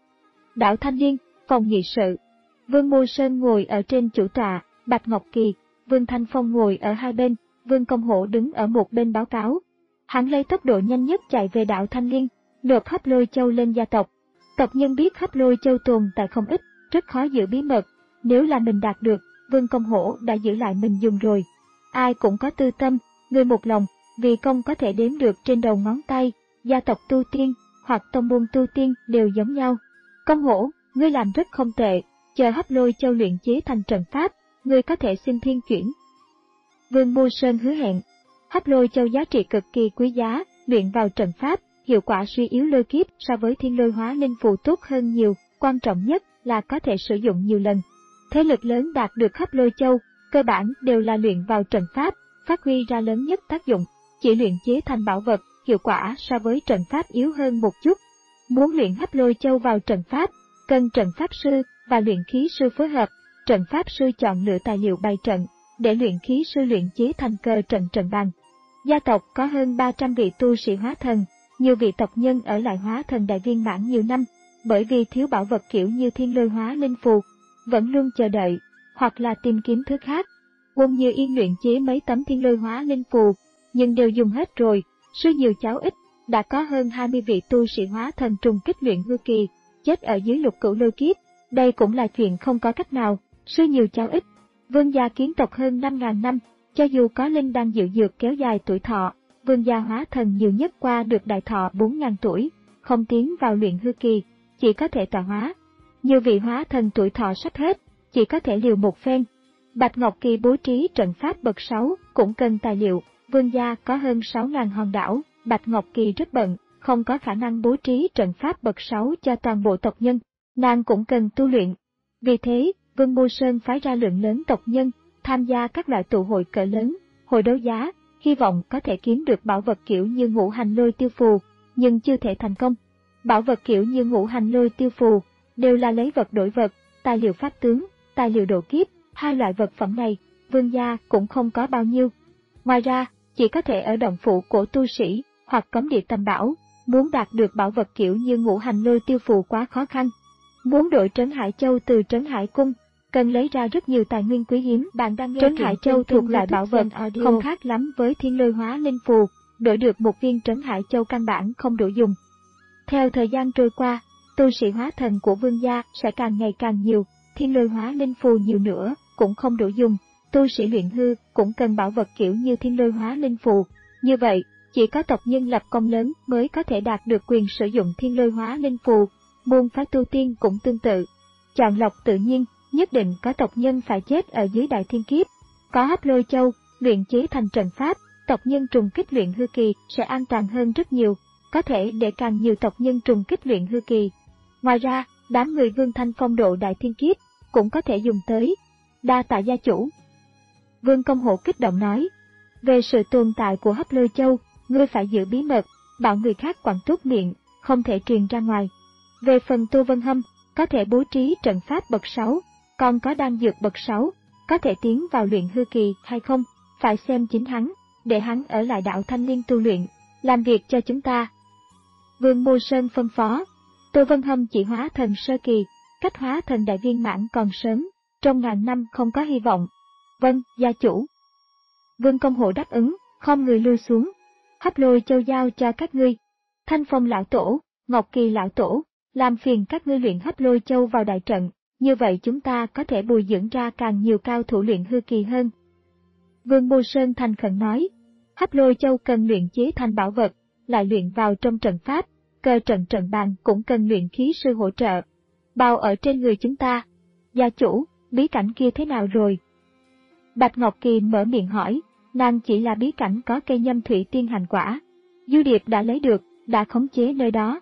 Đảo Thanh Liên, phòng nghị sự. Vương Mô Sơn ngồi ở trên chủ tọa, Bạch Ngọc Kỳ, Vương Thanh Phong ngồi ở hai bên, Vương Công Hổ đứng ở một bên báo cáo. Hắn lấy tốc độ nhanh nhất chạy về đảo Thanh Liên, nộp Hấp Lôi Châu lên gia tộc. Tộc nhân biết Hấp Lôi Châu tồn tại không ít, rất khó giữ bí mật. Nếu là mình đạt được, Vương Công Hổ đã giữ lại mình dùng rồi. Ai cũng có tư tâm, người một lòng, vì công có thể đếm được trên đầu ngón tay, gia tộc tu tiên hoặc tông môn tu tiên đều giống nhau. Công Hổ, ngươi làm rất không tệ, chờ Hấp Lôi Châu luyện chế thành trận pháp, ngươi có thể xin thiên chuyển. Vương Mô Sơn hứa hẹn. Hấp Lôi Châu giá trị cực kỳ quý giá, luyện vào trận pháp, hiệu quả suy yếu lôi kiếp so với thiên lôi hóa linh phù tốt hơn nhiều, quan trọng nhất là có thể sử dụng nhiều lần. Thế lực lớn đạt được Hấp Lôi Châu, cơ bản đều là luyện vào trận pháp, phát huy ra lớn nhất tác dụng, chỉ luyện chế thành bảo vật, hiệu quả so với trận pháp yếu hơn một chút. Muốn luyện Hấp Lôi Châu vào trận pháp, cần trận pháp sư và luyện khí sư phối hợp, trận pháp sư chọn lựa tài liệu bày trận, để luyện khí sư luyện chế thành cờ trận trận bàn. Gia tộc có hơn ba trăm vị tu sĩ hóa thần, nhiều vị tộc nhân ở lại hóa thần đại viên mãn nhiều năm, bởi vì thiếu bảo vật kiểu như thiên lôi hóa linh phù, vẫn luôn chờ đợi, hoặc là tìm kiếm thứ khác. Quân Như Yên luyện chế mấy tấm thiên lôi hóa linh phù, nhưng đều dùng hết rồi, sư nhiều cháu ít, đã có hơn hai mươi vị tu sĩ hóa thần trùng kích luyện hư kỳ, chết ở dưới lục cửu lôi kiếp. Đây cũng là chuyện không có cách nào, sư nhiều cháu ít. Vương gia kiến tộc hơn năm ngàn năm, cho dù có linh đan diệu dược kéo dài tuổi thọ, vương gia hóa thần nhiều nhất qua được đại thọ bốn ngàn tuổi, không tiến vào luyện hư kỳ, chỉ có thể tọa hóa. Nhiều vị hóa thần tuổi thọ sắp hết, chỉ có thể liều một phen. Bạch Ngọc Kỳ bố trí trận pháp bậc sáu cũng cần tài liệu, vương gia có hơn sáu ngàn hòn đảo, Bạch Ngọc Kỳ rất bận, không có khả năng bố trí trận pháp bậc sáu cho toàn bộ tộc nhân, nàng cũng cần tu luyện. Vì thế, Vương Mô Sơn phái ra lượng lớn tộc nhân, tham gia các loại tụ hội cỡ lớn, hội đấu giá, hy vọng có thể kiếm được bảo vật kiểu như ngũ hành lôi tiêu phù, nhưng chưa thể thành công. Bảo vật kiểu như ngũ hành lôi tiêu phù đều là lấy vật đổi vật, tài liệu pháp tướng, tài liệu độ kiếp, hai loại vật phẩm này, Vương gia cũng không có bao nhiêu. Ngoài ra, chỉ có thể ở động phủ của tu sĩ hoặc cấm địa tầm bảo, muốn đạt được bảo vật kiểu như ngũ hành lôi tiêu phù quá khó khăn. Muốn đổi Trấn Hải Châu từ Trấn Hải Cung, cần lấy ra rất nhiều tài nguyên quý hiếm. Bạn đang nghe Trấn Hải Châu thuộc loại bảo vật, không khác lắm với thiên lôi hóa linh phù, đổi được một viên Trấn Hải Châu căn bản không đủ dùng. Theo thời gian trôi qua, tu sĩ hóa thần của Vương gia sẽ càng ngày càng nhiều, thiên lôi hóa linh phù nhiều nữa cũng không đủ dùng. Tu sĩ luyện hư cũng cần bảo vật kiểu như thiên lôi hóa linh phù. Như vậy, chỉ có tộc nhân lập công lớn mới có thể đạt được quyền sử dụng thiên lôi hóa linh phù. Môn phái tu tiên cũng tương tự. Chọn lọc tự nhiên, nhất định có tộc nhân phải chết ở dưới đại thiên kiếp. Có hấp lôi châu, luyện chế thành trận pháp, tộc nhân trùng kích luyện hư kỳ sẽ an toàn hơn rất nhiều, có thể để càng nhiều tộc nhân trùng kích luyện hư kỳ. Ngoài ra, đám người Vương Thanh phong độ đại thiên kiếp cũng có thể dùng tới. Đa tạ gia chủ. Vương Công Hộ kích động nói, về sự tồn tại của hấp lôi châu, ngươi phải giữ bí mật, bảo người khác quản tốt miệng, không thể truyền ra ngoài. Về phần Tô Vân Hâm, có thể bố trí trận pháp bậc sáu, còn có đan dược bậc sáu, có thể tiến vào luyện hư kỳ hay không, phải xem chính hắn, để hắn ở lại đạo Thanh Liên tu luyện, làm việc cho chúng ta. Vương Mô Sơn phân phó, Tô Vân Hâm chỉ hóa thần sơ kỳ, cách hóa thần đại viên mãn còn sớm, trong ngàn năm không có hy vọng. Vâng, gia chủ. Vương Công Hộ đáp ứng, khom người lui xuống. Hấp lôi châu giao cho các ngươi. Thanh Phong lão tổ, Ngọc Kỳ lão tổ, làm phiền các ngươi luyện hấp lôi châu vào đại trận, như vậy chúng ta có thể bồi dưỡng ra càng nhiều cao thủ luyện hư kỳ hơn. Vương Mô Sơn thành khẩn nói, hấp lôi châu cần luyện chế thành bảo vật, lại luyện vào trong trận pháp, cơ trận trận bàn cũng cần luyện khí sư hỗ trợ. Bao ở trên người chúng ta. Gia chủ, bí cảnh kia thế nào rồi? Bạch Ngọc Kỳ mở miệng hỏi, nàng chỉ là bí cảnh có cây nhâm thủy tiên hành quả. Du Điệp đã lấy được, đã khống chế nơi đó.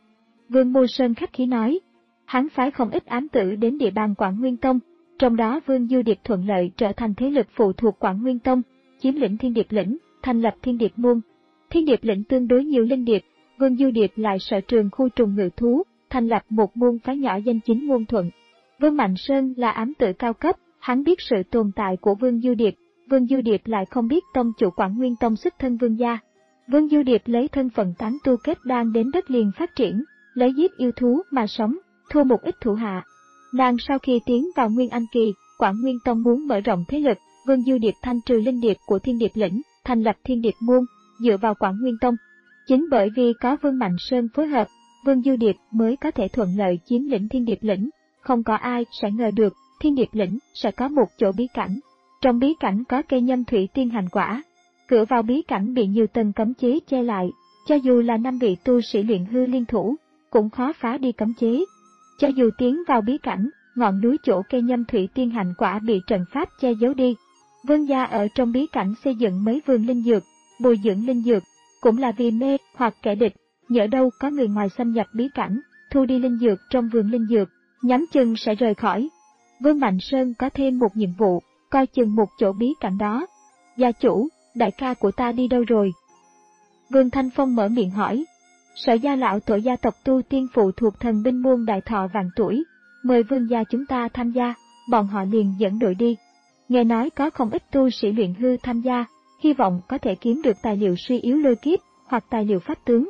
Vương Mô Sơn khách khí nói, hắn phái không ít ám tử đến địa bàn Quảng Nguyên Tông, trong đó Vương Du Điệp thuận lợi trở thành thế lực phụ thuộc Quảng Nguyên Tông, chiếm lĩnh Thiên Điệp lĩnh, thành lập Thiên Điệp môn. Thiên Điệp lĩnh tương đối nhiều linh điệp, Vương Du Điệp lại sở trường khu trùng ngự thú, thành lập một môn phái nhỏ danh chính ngôn thuận. Vương Mạnh Sơn là ám tử cao cấp, hắn biết sự tồn tại của Vương Du Điệp, Vương Du Điệp lại không biết tông chủ Quảng Nguyên Tông xuất thân Vương gia. Vương Du Điệp lấy thân phận tán tu kết đan đến đất liền phát triển, lấy giết yêu thú mà sống, thua một ít thủ hạ. Nàng sau khi tiến vào Nguyên Anh kỳ, Quảng Nguyên Tông muốn mở rộng thế lực, Vương Du Điệp thanh trừ linh điệp của Thiên Điệp lĩnh, thành lập Thiên Điệp môn, dựa vào Quảng Nguyên Tông. Chính bởi vì có Vương Mạnh Sơn phối hợp, Vương Du Điệp mới có thể thuận lợi chiếm lĩnh Thiên Điệp lĩnh, không có ai sẽ ngờ được Thiên Điệp lĩnh sẽ có một chỗ bí cảnh. Trong bí cảnh có cây nhâm thủy tiên hành quả. Cửa vào bí cảnh bị nhiều tầng cấm chế che lại, cho dù là năm vị tu sĩ luyện hư liên thủ, cũng khó phá đi cấm chế. Cho dù tiến vào bí cảnh, ngọn núi chỗ cây nhâm thủy tiên hành quả bị trận pháp che giấu đi. Vương gia ở trong bí cảnh xây dựng mấy vườn linh dược, bồi dưỡng linh dược, cũng là vì mê hoặc kẻ địch, nhỡ đâu có người ngoài xâm nhập bí cảnh, thu đi linh dược trong vườn linh dược, nhắm chừng sẽ rời khỏi. Vương Mạnh Sơn có thêm một nhiệm vụ, coi chừng một chỗ bí cảnh đó. Gia chủ, đại ca của ta đi đâu rồi? Vương Thanh Phong mở miệng hỏi. Sở gia lão tổ gia tộc tu tiên phụ thuộc thần binh môn đại thọ vạn tuổi, mời vương gia chúng ta tham gia, bọn họ liền dẫn đội đi. Nghe nói có không ít tu sĩ luyện hư tham gia, hy vọng có thể kiếm được tài liệu suy yếu lôi kiếp, hoặc tài liệu pháp tướng.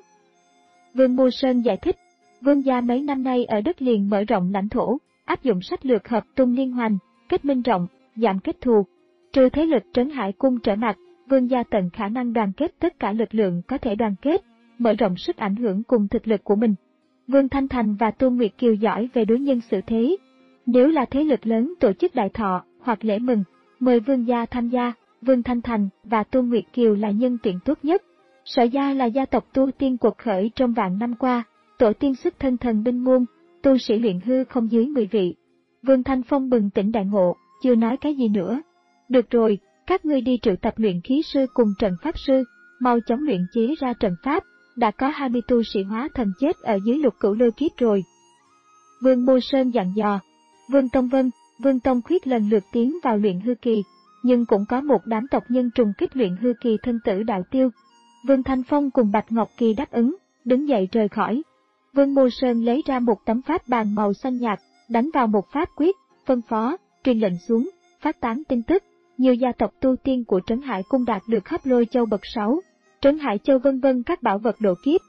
Vương Mô Sơn giải thích, vương gia mấy năm nay ở đất liền mở rộng lãnh thổ, áp dụng sách lược hợp tung liên hoành, kết minh rộng, giảm kết thù. Trừ thế lực Trấn Hải Cung trở mặt, vương gia tận khả năng đoàn kết tất cả lực lượng có thể đoàn kết, mở rộng sức ảnh hưởng cùng thực lực của mình. Vương Thanh Thành và Tôn Nguyệt Kiều giỏi về đối nhân xử thế. Nếu là thế lực lớn tổ chức đại thọ hoặc lễ mừng, mời vương gia tham gia, Vương Thanh Thành và Tôn Nguyệt Kiều là nhân tuyển tốt nhất. Sở gia là gia tộc tu tiên quật khởi trong vạn năm qua, tổ tiên xuất thân thần binh môn, tu sĩ luyện hư không dưới mười vị. Vương Thanh Phong bừng tỉnh đại ngộ, chưa nói cái gì nữa. Được rồi, các ngươi đi triệu tập luyện khí sư cùng trận pháp sư, mau chóng luyện chế ra trận pháp, đã có hai mươi tu sĩ hóa thần chết ở dưới lục cửu lôi kiếp rồi. Vương Mô Sơn dặn dò. Vương Tông Vân, Vương Tông Khuyết lần lượt tiến vào luyện hư kỳ, nhưng cũng có một đám tộc nhân trùng kích luyện hư kỳ thân tử đạo tiêu. Vương Thanh Phong cùng Bạch Ngọc Kỳ đáp ứng, đứng dậy rời khỏi. Vương Mô Sơn lấy ra một tấm pháp bàn màu xanh nhạt, đánh vào một pháp quyết, phân phó, truyền lệnh xuống, phát tán tin tức. Nhiều gia tộc tu tiên của Trấn Hải Cung đạt được Hấp Lôi Châu bậc sáu, Trấn Hải Châu vân vân các bảo vật độ kiếp.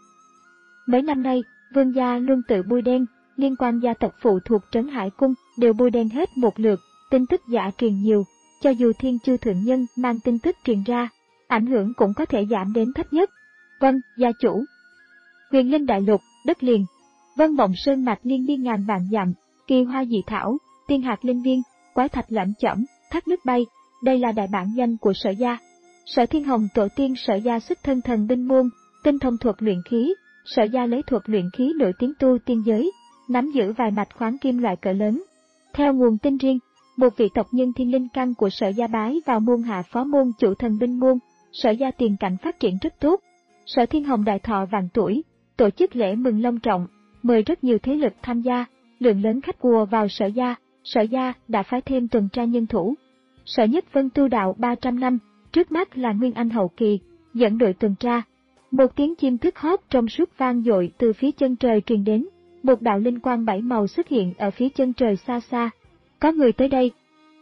Mấy năm nay, Vương gia luôn tự bôi đen, liên quan gia tộc phụ thuộc Trấn Hải Cung đều bôi đen hết một lượt, tin tức giả truyền nhiều, cho dù Thiên Chu thượng nhân mang tin tức truyền ra, ảnh hưởng cũng có thể giảm đến thấp nhất. Vâng, gia chủ. Huyền Linh Đại Lục, đất liền. Vân Mộng Sơn mạch liên miên ngàn vạn dặm, kỳ hoa dị thảo, tiên hạt linh viên, quái thạch lẫm chẩm, thác nước bay, đây là đại bản danh của Sở gia. Sở Thiên Hồng tổ tiên Sở gia xuất thân thần binh môn, tinh thông thuật luyện khí, Sở gia lấy thuật luyện khí nổi tiếng tu tiên giới, nắm giữ vài mạch khoáng kim loại cỡ lớn. Theo nguồn tin riêng, một vị tộc nhân thiên linh căn của Sở gia bái vào môn hạ phó môn chủ thần binh môn, Sở gia tiền cảnh phát triển rất tốt. Sở Thiên Hồng đại thọ vạn tuổi, tổ chức lễ mừng long trọng, mời rất nhiều thế lực tham gia, lượng lớn khách ùa vào Sở gia, Sở gia đã phái thêm tuần tra nhân thủ. Sở Nhất Vân tu đạo ba trăm năm, trước mắt là Nguyên Anh hậu kỳ, dẫn đội tuần tra. Một tiếng chim thức hót trong suốt vang dội từ phía chân trời truyền đến, một đạo linh quang bảy màu xuất hiện ở phía chân trời xa xa. Có người tới đây.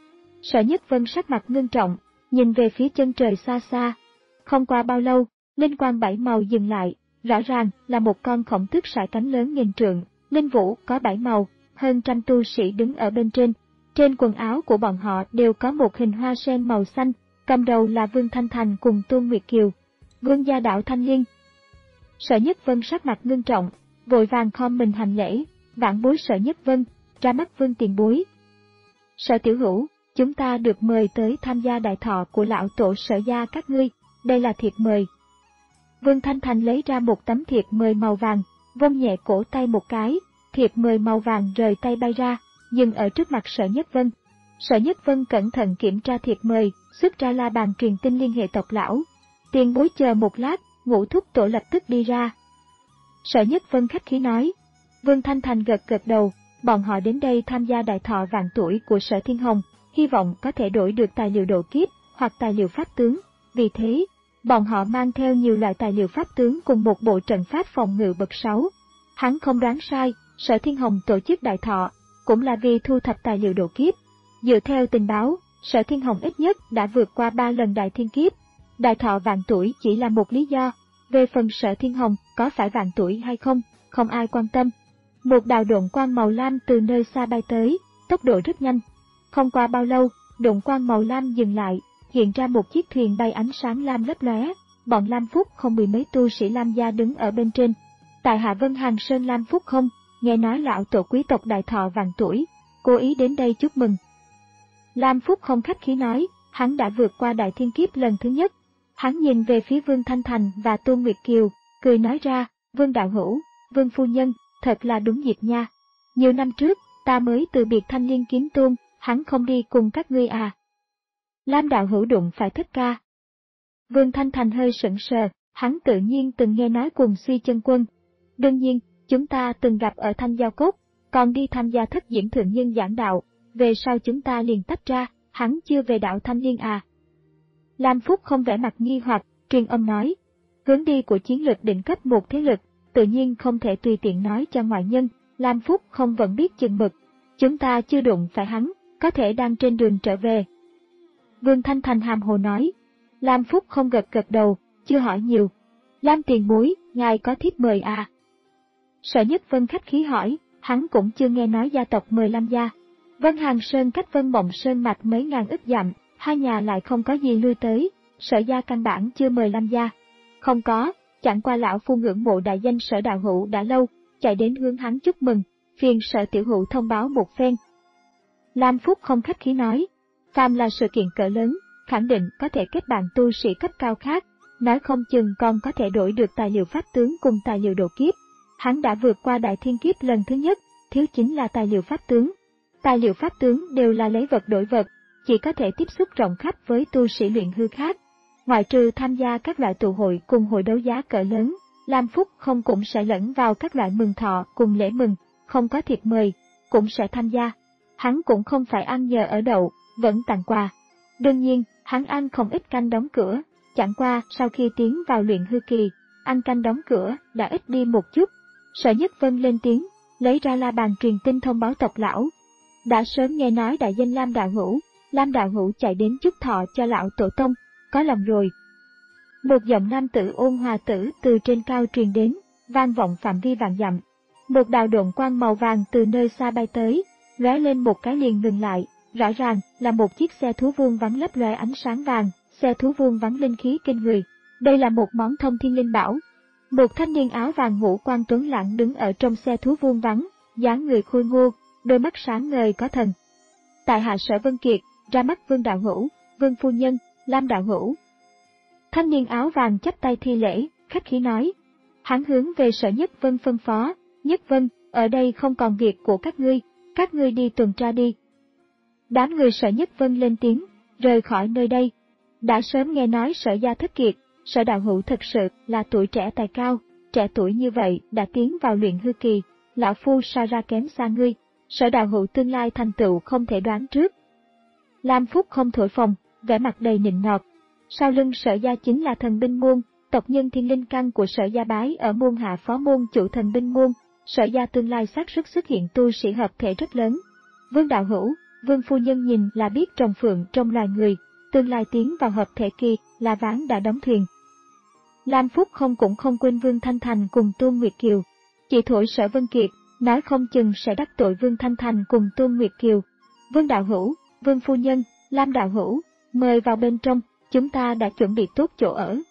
Sở Nhất Vân sắc mặt ngưng trọng, nhìn về phía chân trời xa xa. Không qua bao lâu, linh quang bảy màu dừng lại, rõ ràng là một con khổng tước sải cánh lớn nghìn trượng, linh vũ có bảy màu, hơn trăm tu sĩ đứng ở bên trên. Trên quần áo của bọn họ đều có một hình hoa sen màu xanh, cầm đầu là Vương Thanh Thành cùng Tôn Nguyệt Kiều. Vương gia đạo Thanh Liên. Sở Nhất Vân sắc mặt ngưng trọng, vội vàng khom mình hành lễ, vãn bối Sở Nhất Vân, ra mắt Vương tiền bối. Sở tiểu hữu, chúng ta được mời tới tham gia đại thọ của lão tổ Sở gia các ngươi, đây là thiệp mời. Vương Thanh Thành lấy ra một tấm thiệp mời màu vàng, vung nhẹ cổ tay một cái, thiệp mời màu vàng rời tay bay ra, dừng ở trước mặt Sở Nhất Vân. Sở Nhất Vân cẩn thận kiểm tra thiệp mời, xuất ra la bàn truyền tin liên hệ tộc lão. Tiền bối chờ một lát, Ngũ thúc tổ lập tức đi ra. Sở Nhất Vân khách khí nói. Vương Thanh Thành gật gật đầu, bọn họ đến đây tham gia đại thọ vạn tuổi của Sở Thiên Hồng, hy vọng có thể đổi được tài liệu độ kiếp hoặc tài liệu pháp tướng. Vì thế, bọn họ mang theo nhiều loại tài liệu pháp tướng cùng một bộ trận pháp phòng ngự bậc sáu. Hắn không đoán sai, Sở Thiên Hồng tổ chức đại thọ cũng là vì thu thập tài liệu độ kiếp. Dựa theo tình báo, Sở Thiên Hồng ít nhất đã vượt qua ba lần đại thiên kiếp. Đại thọ vạn tuổi chỉ là một lý do, về phần Sở Thiên Hồng có phải vạn tuổi hay không, không ai quan tâm. Một đạo độn quang màu lam từ nơi xa bay tới, tốc độ rất nhanh. Không qua bao lâu, độn quang màu lam dừng lại, hiện ra một chiếc thuyền bay ánh sáng lam lấp lóe. Bọn Lam Phúc không mười mấy tu sĩ Lam gia đứng ở bên trên. Tại Hạ Vân Hàng Sơn Lam Phúc không, nghe nói lão tổ quý tộc đại thọ vạn tuổi, cố ý đến đây chúc mừng. Lam Phúc không khách khí nói, hắn đã vượt qua đại thiên kiếp lần thứ nhất. Hắn nhìn về phía Vương Thanh Thành và Tôn Nguyệt Kiều, cười nói ra, Vương đạo hữu, Vương phu nhân, thật là đúng dịp nha. Nhiều năm trước, ta mới từ biệt Thanh Liên kiếm tôn, hắn không đi cùng các ngươi à. Lam đạo hữu đụng phải thất ca. Vương Thanh Thành hơi sững sờ, hắn tự nhiên từng nghe nói cùng Suy Chân Quân. Đương nhiên, chúng ta từng gặp ở Thanh Giao Cốc, còn đi tham gia thất diễm thượng nhân giảng đạo, về sau chúng ta liền tách ra, hắn chưa về đạo Thanh Liên à. Lam Phúc không vẻ mặt nghi hoặc, truyền âm nói, hướng đi của chiến lược đỉnh cấp một thế lực, tự nhiên không thể tùy tiện nói cho ngoại nhân. Lam Phúc không vẫn biết chừng mực, chúng ta chưa đụng phải hắn, có thể đang trên đường trở về. Vương Thanh Thành hàm hồ nói. Lam Phúc không gật gật đầu, chưa hỏi nhiều. Lam tiền bối, ngài có thiếp mời à? Sở Nhất Vân khách khí hỏi, hắn cũng chưa nghe nói gia tộc mời Lam gia. Vân Hàng Sơn cách Vân Mộng Sơn mạch mấy ngàn ức dặm, hai nhà lại không có gì lui tới, Sở gia căn bản chưa mời Lam gia. Không có, chẳng qua lão phu ngưỡng mộ đại danh Sở đạo hữu đã lâu, chạy đến hướng hắn chúc mừng, phiền Sở tiểu hữu thông báo một phen. Lam Phúc không khách khí nói, phàm là sự kiện cỡ lớn, khẳng định có thể kết bạn tu sĩ cấp cao khác, nói không chừng còn có thể đổi được tài liệu pháp tướng cùng tài liệu độ kiếp. Hắn đã vượt qua đại thiên kiếp lần thứ nhất, thiếu chính là tài liệu pháp tướng. Tài liệu pháp tướng đều là lấy vật đổi vật, chỉ có thể tiếp xúc rộng khắp với tu sĩ luyện hư khác. Ngoại trừ tham gia các loại tụ hội cùng hội đấu giá cỡ lớn, Lam Phúc không cũng sẽ lẫn vào các loại mừng thọ cùng lễ mừng, không có thiệp mời, cũng sẽ tham gia. hắn cũng không phải ăn nhờ ở đậu, vẫn tặng quà. Đương nhiên, hắn ăn không ít canh đóng cửa, chẳng qua sau khi tiến vào luyện hư kỳ, ăn canh đóng cửa đã ít đi một chút. Sở Nhất Vân lên tiếng, lấy ra la bàn truyền tin thông báo tộc lão. Đã sớm nghe nói đại danh Lam đạo hữu, Lam đạo hữu chạy đến chúc thọ cho lão tổ tông, có lòng rồi. Một giọng nam tử ôn hòa tử từ trên cao truyền đến, vang vọng phạm vi vạn dặm. Một đạo độn quang màu vàng từ nơi xa bay tới, lóe lên một cái liền ngừng lại, rõ ràng là một chiếc xe thú vương vắng lấp loe ánh sáng vàng, xe thú vương vắng linh khí kinh người. Đây là một món thông thiên linh bảo. Một thanh niên áo vàng ngũ quan tuấn lãng đứng ở trong xe thú vương vắng, dáng người khôi ngô, đôi mắt sáng ngời có thần. Tại hạ Sở Vân Kiệt, ra mắt Vương đạo hữu, Vương phu nhân, Lam đạo hữu. Thanh niên áo vàng chắp tay thi lễ, khách khí nói. Hắn hướng về Sở Nhất Vân phân phó, Nhất Vân, ở đây không còn việc của các ngươi, các ngươi đi tuần tra đi. Đám người Sở Nhất Vân lên tiếng, rời khỏi nơi đây. Đã sớm nghe nói Sở gia thất kiệt, Sở đạo hữu thực sự là tuổi trẻ tài cao, trẻ tuổi như vậy đã tiến vào luyện hư kỳ, lão phu sao ra kém xa ngươi, Sở đạo hữu tương lai thành tựu không thể đoán trước. Lam Phúc không thổi phồng, vẻ mặt đầy nịnh nọt. Sau lưng Sở gia chính là thần binh môn, tộc nhân thiên linh căn của Sở gia bái ở môn hạ phó môn chủ thần binh môn, Sở gia tương lai xác suất xuất hiện tu sĩ hợp thể rất lớn. Vương đạo hữu, Vương phu nhân nhìn là biết trồng phượng trong loài người, tương lai tiến vào hợp thể kỳ là ván đã đóng thuyền. Lam Phúc không cũng không quên Vương Thanh Thành cùng Tôn Nguyệt Kiều. Chỉ thổi Sở Vân Kiệt, nói không chừng sẽ đắc tội Vương Thanh Thành cùng Tôn Nguyệt Kiều. Vương đạo hữu, Vương phu nhân, Lam đạo hữu, mời vào bên trong, chúng ta đã chuẩn bị tốt chỗ ở.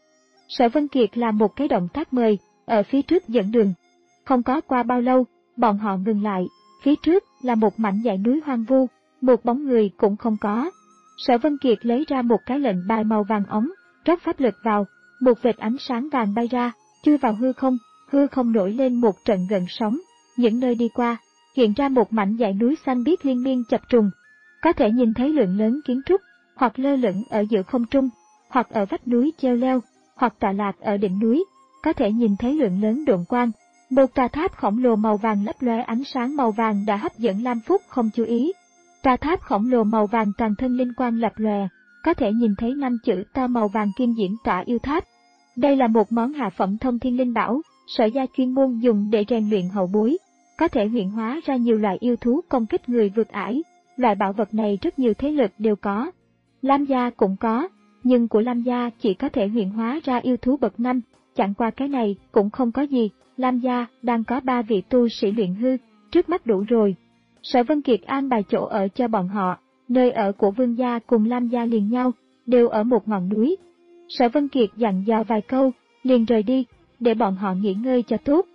Sở Vân Kiệt làm một cái động tác mời, ở phía trước dẫn đường. Không có qua bao lâu, bọn họ ngừng lại, phía trước là một mảnh dãy núi hoang vu, một bóng người cũng không có. Sở Vân Kiệt lấy ra một cái lệnh bài màu vàng óng, rót pháp lực vào, một vệt ánh sáng vàng bay ra, chui vào hư không, hư không nổi lên một trận gợn sóng, những nơi đi qua, hiện ra một mảnh dãy núi xanh biếc liên miên chập trùng. Có thể nhìn thấy lượng lớn kiến trúc, hoặc lơ lửng ở giữa không trung, hoặc ở vách núi treo leo, hoặc tọa lạc ở đỉnh núi, có thể nhìn thấy lượng lớn độn quang. Một tòa tháp khổng lồ màu vàng lấp lóe ánh sáng màu vàng đã hấp dẫn Lam Phúc không chú ý. Tòa tháp khổng lồ màu vàng toàn thân linh quang lập lòe, có thể nhìn thấy năm chữ to màu vàng kim diễn tỏa yêu tháp. Đây là một món hạ phẩm thông thiên linh bảo, Sở gia chuyên môn dùng để rèn luyện hậu bối, có thể luyện hóa ra nhiều loại yêu thú công kích người vượt ải. Loại bảo vật này rất nhiều thế lực đều có. Lam gia cũng có, nhưng của Lam gia chỉ có thể luyện hóa ra yêu thú bậc năm, chẳng qua cái này cũng không có gì. Lam gia đang có ba vị tu sĩ luyện hư, trước mắt đủ rồi. Sở Vân Kiệt an bài chỗ ở cho bọn họ, nơi ở của Vương gia cùng Lam gia liền nhau, đều ở một ngọn núi. Sở Vân Kiệt dặn dò vài câu, liền rời đi, để bọn họ nghỉ ngơi cho tốt.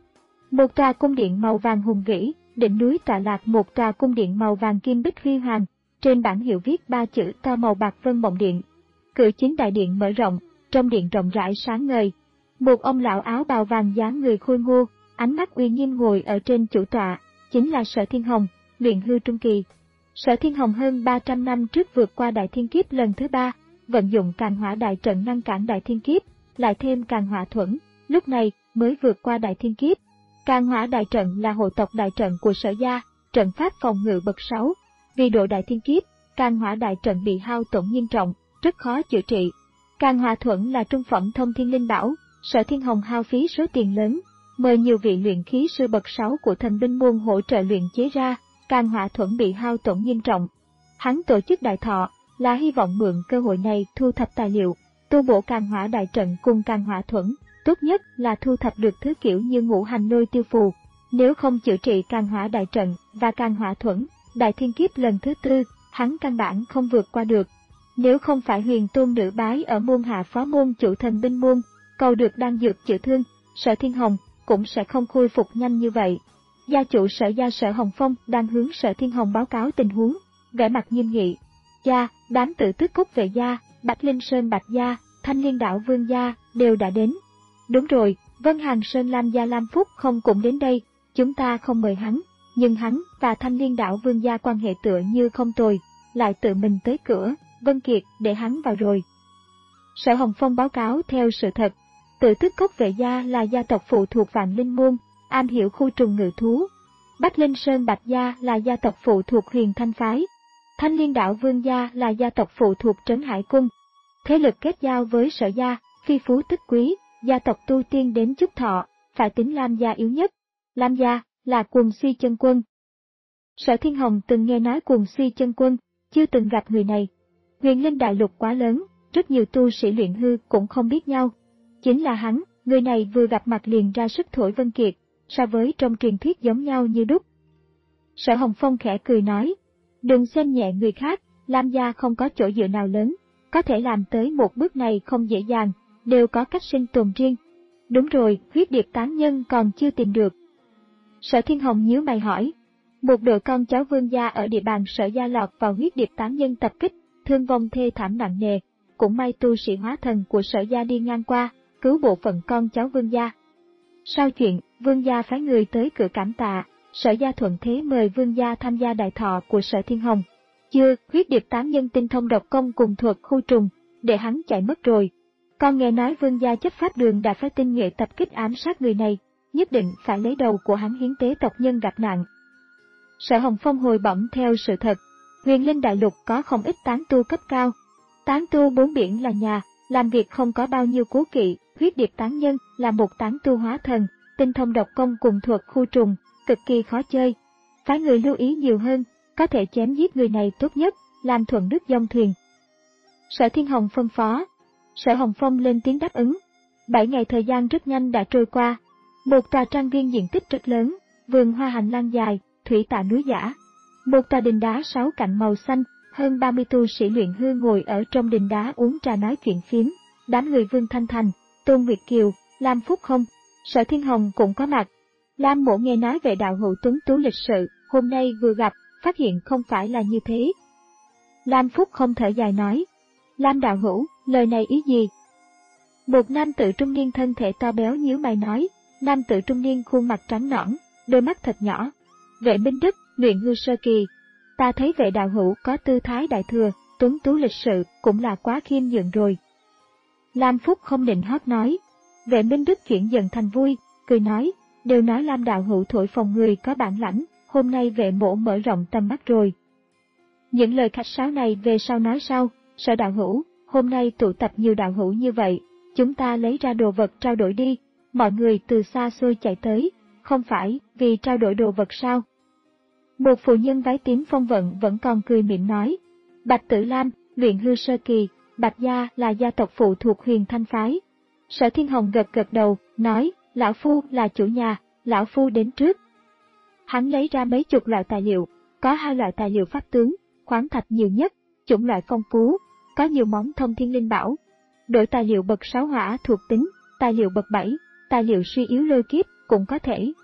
Một tòa cung điện màu vàng hùng vĩ, đỉnh núi tọa lạc một tòa cung điện màu vàng kim bích huy hoàng, trên bảng hiệu viết ba chữ to màu bạc Vân Mộng Điện. Cửa chính đại điện mở rộng, trong điện rộng rãi sáng ngời. Một ông lão áo bào vàng dáng người khôi ngô, ánh mắt uy nghiêm ngồi ở trên chủ tọa, chính là Sở Thiên Hồng, luyện hư trung kỳ. Sở Thiên Hồng hơn ba trăm năm trước vượt qua đại thiên kiếp lần thứ ba, vận dụng Càn Hỏa đại trận ngăn cản đại thiên kiếp, lại thêm Càn Hỏa thuẫn, lúc này mới vượt qua đại thiên kiếp. Càn Hỏa đại trận là hộ tộc đại trận của Sở gia, trận pháp phòng ngự bậc sáu. Vì độ đại thiên kiếp, Càn Hỏa đại trận bị hao tổn nghiêm trọng, rất khó chữa trị. Càn Hỏa thuẫn là trung phẩm thông thiên linh bảo, Sở Thiên Hồng hao phí số tiền lớn, mời nhiều vị luyện khí sư bậc sáu của thần binh môn hỗ trợ luyện chế ra. Càn Hỏa thuẫn bị hao tổn nghiêm trọng. Hắn tổ chức đại thọ là hy vọng mượn cơ hội này thu thập tài liệu, tu bổ Càn Hỏa đại trận cùng Càn Hỏa thuẫn, tốt nhất là thu thập được thứ kiểu như ngũ hành lôi tiêu phù. Nếu không chữa trị Càn Hỏa đại trận và Càn Hỏa thuẫn, đại thiên kiếp lần thứ tư, hắn căn bản không vượt qua được. Nếu không phải huyền tôn nữ bái ở môn hạ phó môn chủ thần binh môn, cầu được đan dược chữa thương, Sở Thiên Hồng cũng sẽ không khôi phục nhanh như vậy. Gia chủ Sở gia Sở Hồng Phong đang hướng Sở Thiên Hồng báo cáo tình huống, vẻ mặt nghiêm nghị. Gia, đám tử tước cúc vệ gia, Bạch Linh Sơn Bạch gia, Thanh Liên Đảo Vương gia đều đã đến. Đúng rồi, Vân Hàng Sơn Lam gia Lam Phúc không cũng đến đây, chúng ta không mời hắn, nhưng hắn và Thanh Liên Đảo Vương gia quan hệ tựa như không tồi, lại tự mình tới cửa. Vân Kiệt để hắn vào rồi. Sở Hồng Phong báo cáo theo sự thật. Tử tước cốc vệ gia là gia tộc phụ thuộc Vạn Linh Môn, am hiểu khu trùng ngự thú. Bách Linh Sơn Bạch Gia là gia tộc phụ thuộc Huyền Thanh Phái. Thanh Liên Đạo Vương Gia là gia tộc phụ thuộc Trấn Hải Cung. Thế lực kết giao với Sở Gia, phi phú tức quý, gia tộc tu tiên đến chúc thọ, phải tính Lam Gia yếu nhất. Lam Gia là Quần Suy Chân Quân. Sở Thiên Hồng từng nghe nói Quần Suy Chân Quân, chưa từng gặp người này. Huyền Linh Đại Lục quá lớn, rất nhiều tu sĩ luyện hư cũng không biết nhau. Chính là hắn, người này vừa gặp mặt liền ra sức thổi Vân Kiệt, so với trong truyền thuyết giống nhau như đúc. Sở Hồng Phong khẽ cười nói, đừng xem nhẹ người khác, Lam Gia không có chỗ dựa nào lớn, có thể làm tới một bước này không dễ dàng, đều có cách sinh tồn riêng. Đúng rồi, huyết điệp tán nhân còn chưa tìm được. Sở Thiên Hồng nhíu mày hỏi, một đội con cháu Vương Gia ở địa bàn Sở Gia lọt vào huyết điệp tán nhân tập kích, thương vong thê thảm nặng nề, cũng may tu sĩ hóa thần của Sở Gia đi ngang qua, cứu bộ phận con cháu Vương Gia. Sau chuyện, Vương Gia phái người tới cửa cảm tạ, Sở Gia thuận thế mời Vương Gia tham gia đại thọ của Sở Thiên Hồng. Chưa, huyết điệp tán nhân tinh thông độc công cùng thuật khu trùng, để hắn chạy mất rồi. Con nghe nói Vương Gia chấp pháp đường đã phái tinh nhuệ tập kích ám sát người này, nhất định phải lấy đầu của hắn hiến tế tộc nhân gặp nạn. Sở Hồng Phong hồi bẩm theo sự thật, Huyền Linh Đại Lục có không ít tán tu cấp cao. Tán tu bốn biển là nhà, làm việc không có bao nhiêu cố kỵ, huyết điệp tán nhân là một tán tu hóa thần, tinh thông độc công cùng thuật khu trùng, cực kỳ khó chơi. Phái người lưu ý nhiều hơn, có thể chém giết người này tốt nhất, làm thuận nước dông thuyền. Sở Thiên Hồng phân phó. Sở Hồng Phong lên tiếng đáp ứng. Bảy ngày thời gian rất nhanh đã trôi qua. Một tòa trang viên diện tích rất lớn, vườn hoa hành lang dài, thủy tạ núi giả. Một tòa đình đá sáu cạnh màu xanh, hơn ba mươi tu sĩ luyện hư ngồi ở trong đình đá uống trà nói chuyện phiếm. Đám người Vương Thanh Thành, Tôn Nguyệt Kiều, Lam Phúc Không, Sở Thiên Hồng cũng có mặt. Lam Mộ nghe nói về đạo hữu tuấn tú lịch sự, hôm nay vừa gặp, phát hiện không phải là như thế. Lam Phúc Không thở dài nói, Lam đạo hữu, lời này ý gì? Một nam tử trung niên thân thể to béo nhíu mày nói, nam tử trung niên khuôn mặt trắng nõn, đôi mắt thật nhỏ. Vệ Minh Đức, luyện hư sơ kỳ. Ta thấy vệ đạo hữu có tư thái đại thừa, tuấn tú lịch sự, cũng là quá khiêm nhượng rồi. Lam Phúc không định hót nói. Vệ Minh Đức chuyển dần thành vui, cười nói, đều nói Lam đạo hữu thổi phồng người có bản lãnh, hôm nay vệ mổ mở rộng tầm mắt rồi. Những lời khách sáo này về sau nói sau, Sở đạo hữu, hôm nay tụ tập nhiều đạo hữu như vậy, chúng ta lấy ra đồ vật trao đổi đi, mọi người từ xa xôi chạy tới, không phải vì trao đổi đồ vật sao? Một phụ nhân váy tím phong vận vẫn còn cười mỉm nói, Bạch Tử Lam, luyện hư sơ kỳ, Bạch Gia là gia tộc phụ thuộc Huyền Thanh Phái. Sở Thiên Hồng gật gật đầu, nói, lão phu là chủ nhà, lão phu đến trước. Hắn lấy ra mấy chục loại tài liệu, có hai loại tài liệu pháp tướng, khoáng thạch nhiều nhất, chủng loại phong phú, có nhiều món thông thiên linh bảo. Đổi tài liệu bậc sáu hỏa thuộc tính, tài liệu bậc bảy, tài liệu suy yếu lôi kiếp cũng có thể.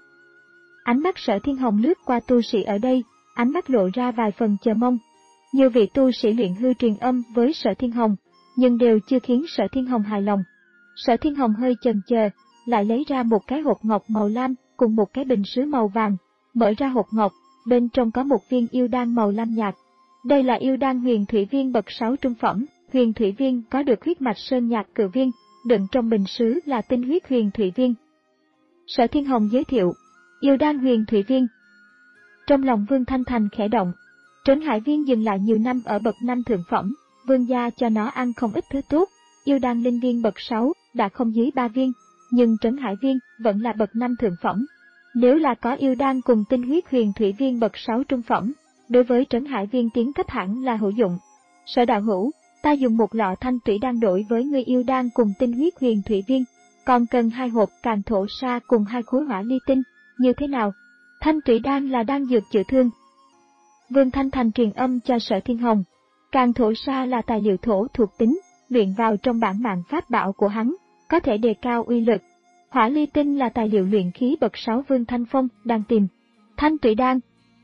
Ánh mắt Sở Thiên Hồng lướt qua tu sĩ ở đây, ánh mắt lộ ra vài phần chờ mong. Nhiều vị tu sĩ luyện hư truyền âm với Sở Thiên Hồng, nhưng đều chưa khiến Sở Thiên Hồng hài lòng. Sở Thiên Hồng hơi chần chờ, lại lấy ra một cái hộp ngọc màu lam cùng một cái bình sứ màu vàng, mở ra hộp ngọc, bên trong có một viên yêu đan màu lam nhạt. Đây là yêu đan huyền thủy viên bậc sáu trung phẩm, huyền thủy viên có được huyết mạch sơn nhạc cự viên, đựng trong bình sứ là tinh huyết huyền thủy viên. Sở Thiên Hồng giới thiệu, yêu đan huyền thủy viên. Trong lòng Vương Thanh Thành khẽ động, Trấn Hải Viên dừng lại nhiều năm ở bậc năm thượng phẩm, Vương gia cho nó ăn không ít thứ tốt, yêu đan linh viên bậc sáu đã không dưới ba viên, nhưng Trấn Hải Viên vẫn là bậc năm thượng phẩm. Nếu là có yêu đan cùng tinh huyết huyền thủy viên bậc sáu trung phẩm, đối với Trấn Hải Viên tiến cấp hẳn là hữu dụng. Sở đạo hữu, ta dùng một lọ thanh thủy đan đổi với người yêu đan cùng tinh huyết huyền thủy viên, còn cần hai hộp càn thổ sa cùng hai khối hỏa ly tinh, như thế nào? Thanh thủy đan là đan dược chữa thương. Vương Thanh Thành truyền âm cho Sở Thiên Hồng. Càn thổ sa là tài liệu thổ thuộc tính, luyện vào trong bản mạng pháp bảo của hắn, có thể đề cao uy lực. Hỏa ly tinh là tài liệu luyện khí bậc sáu Vương Thanh Phong đang tìm. Thanh thủy đan.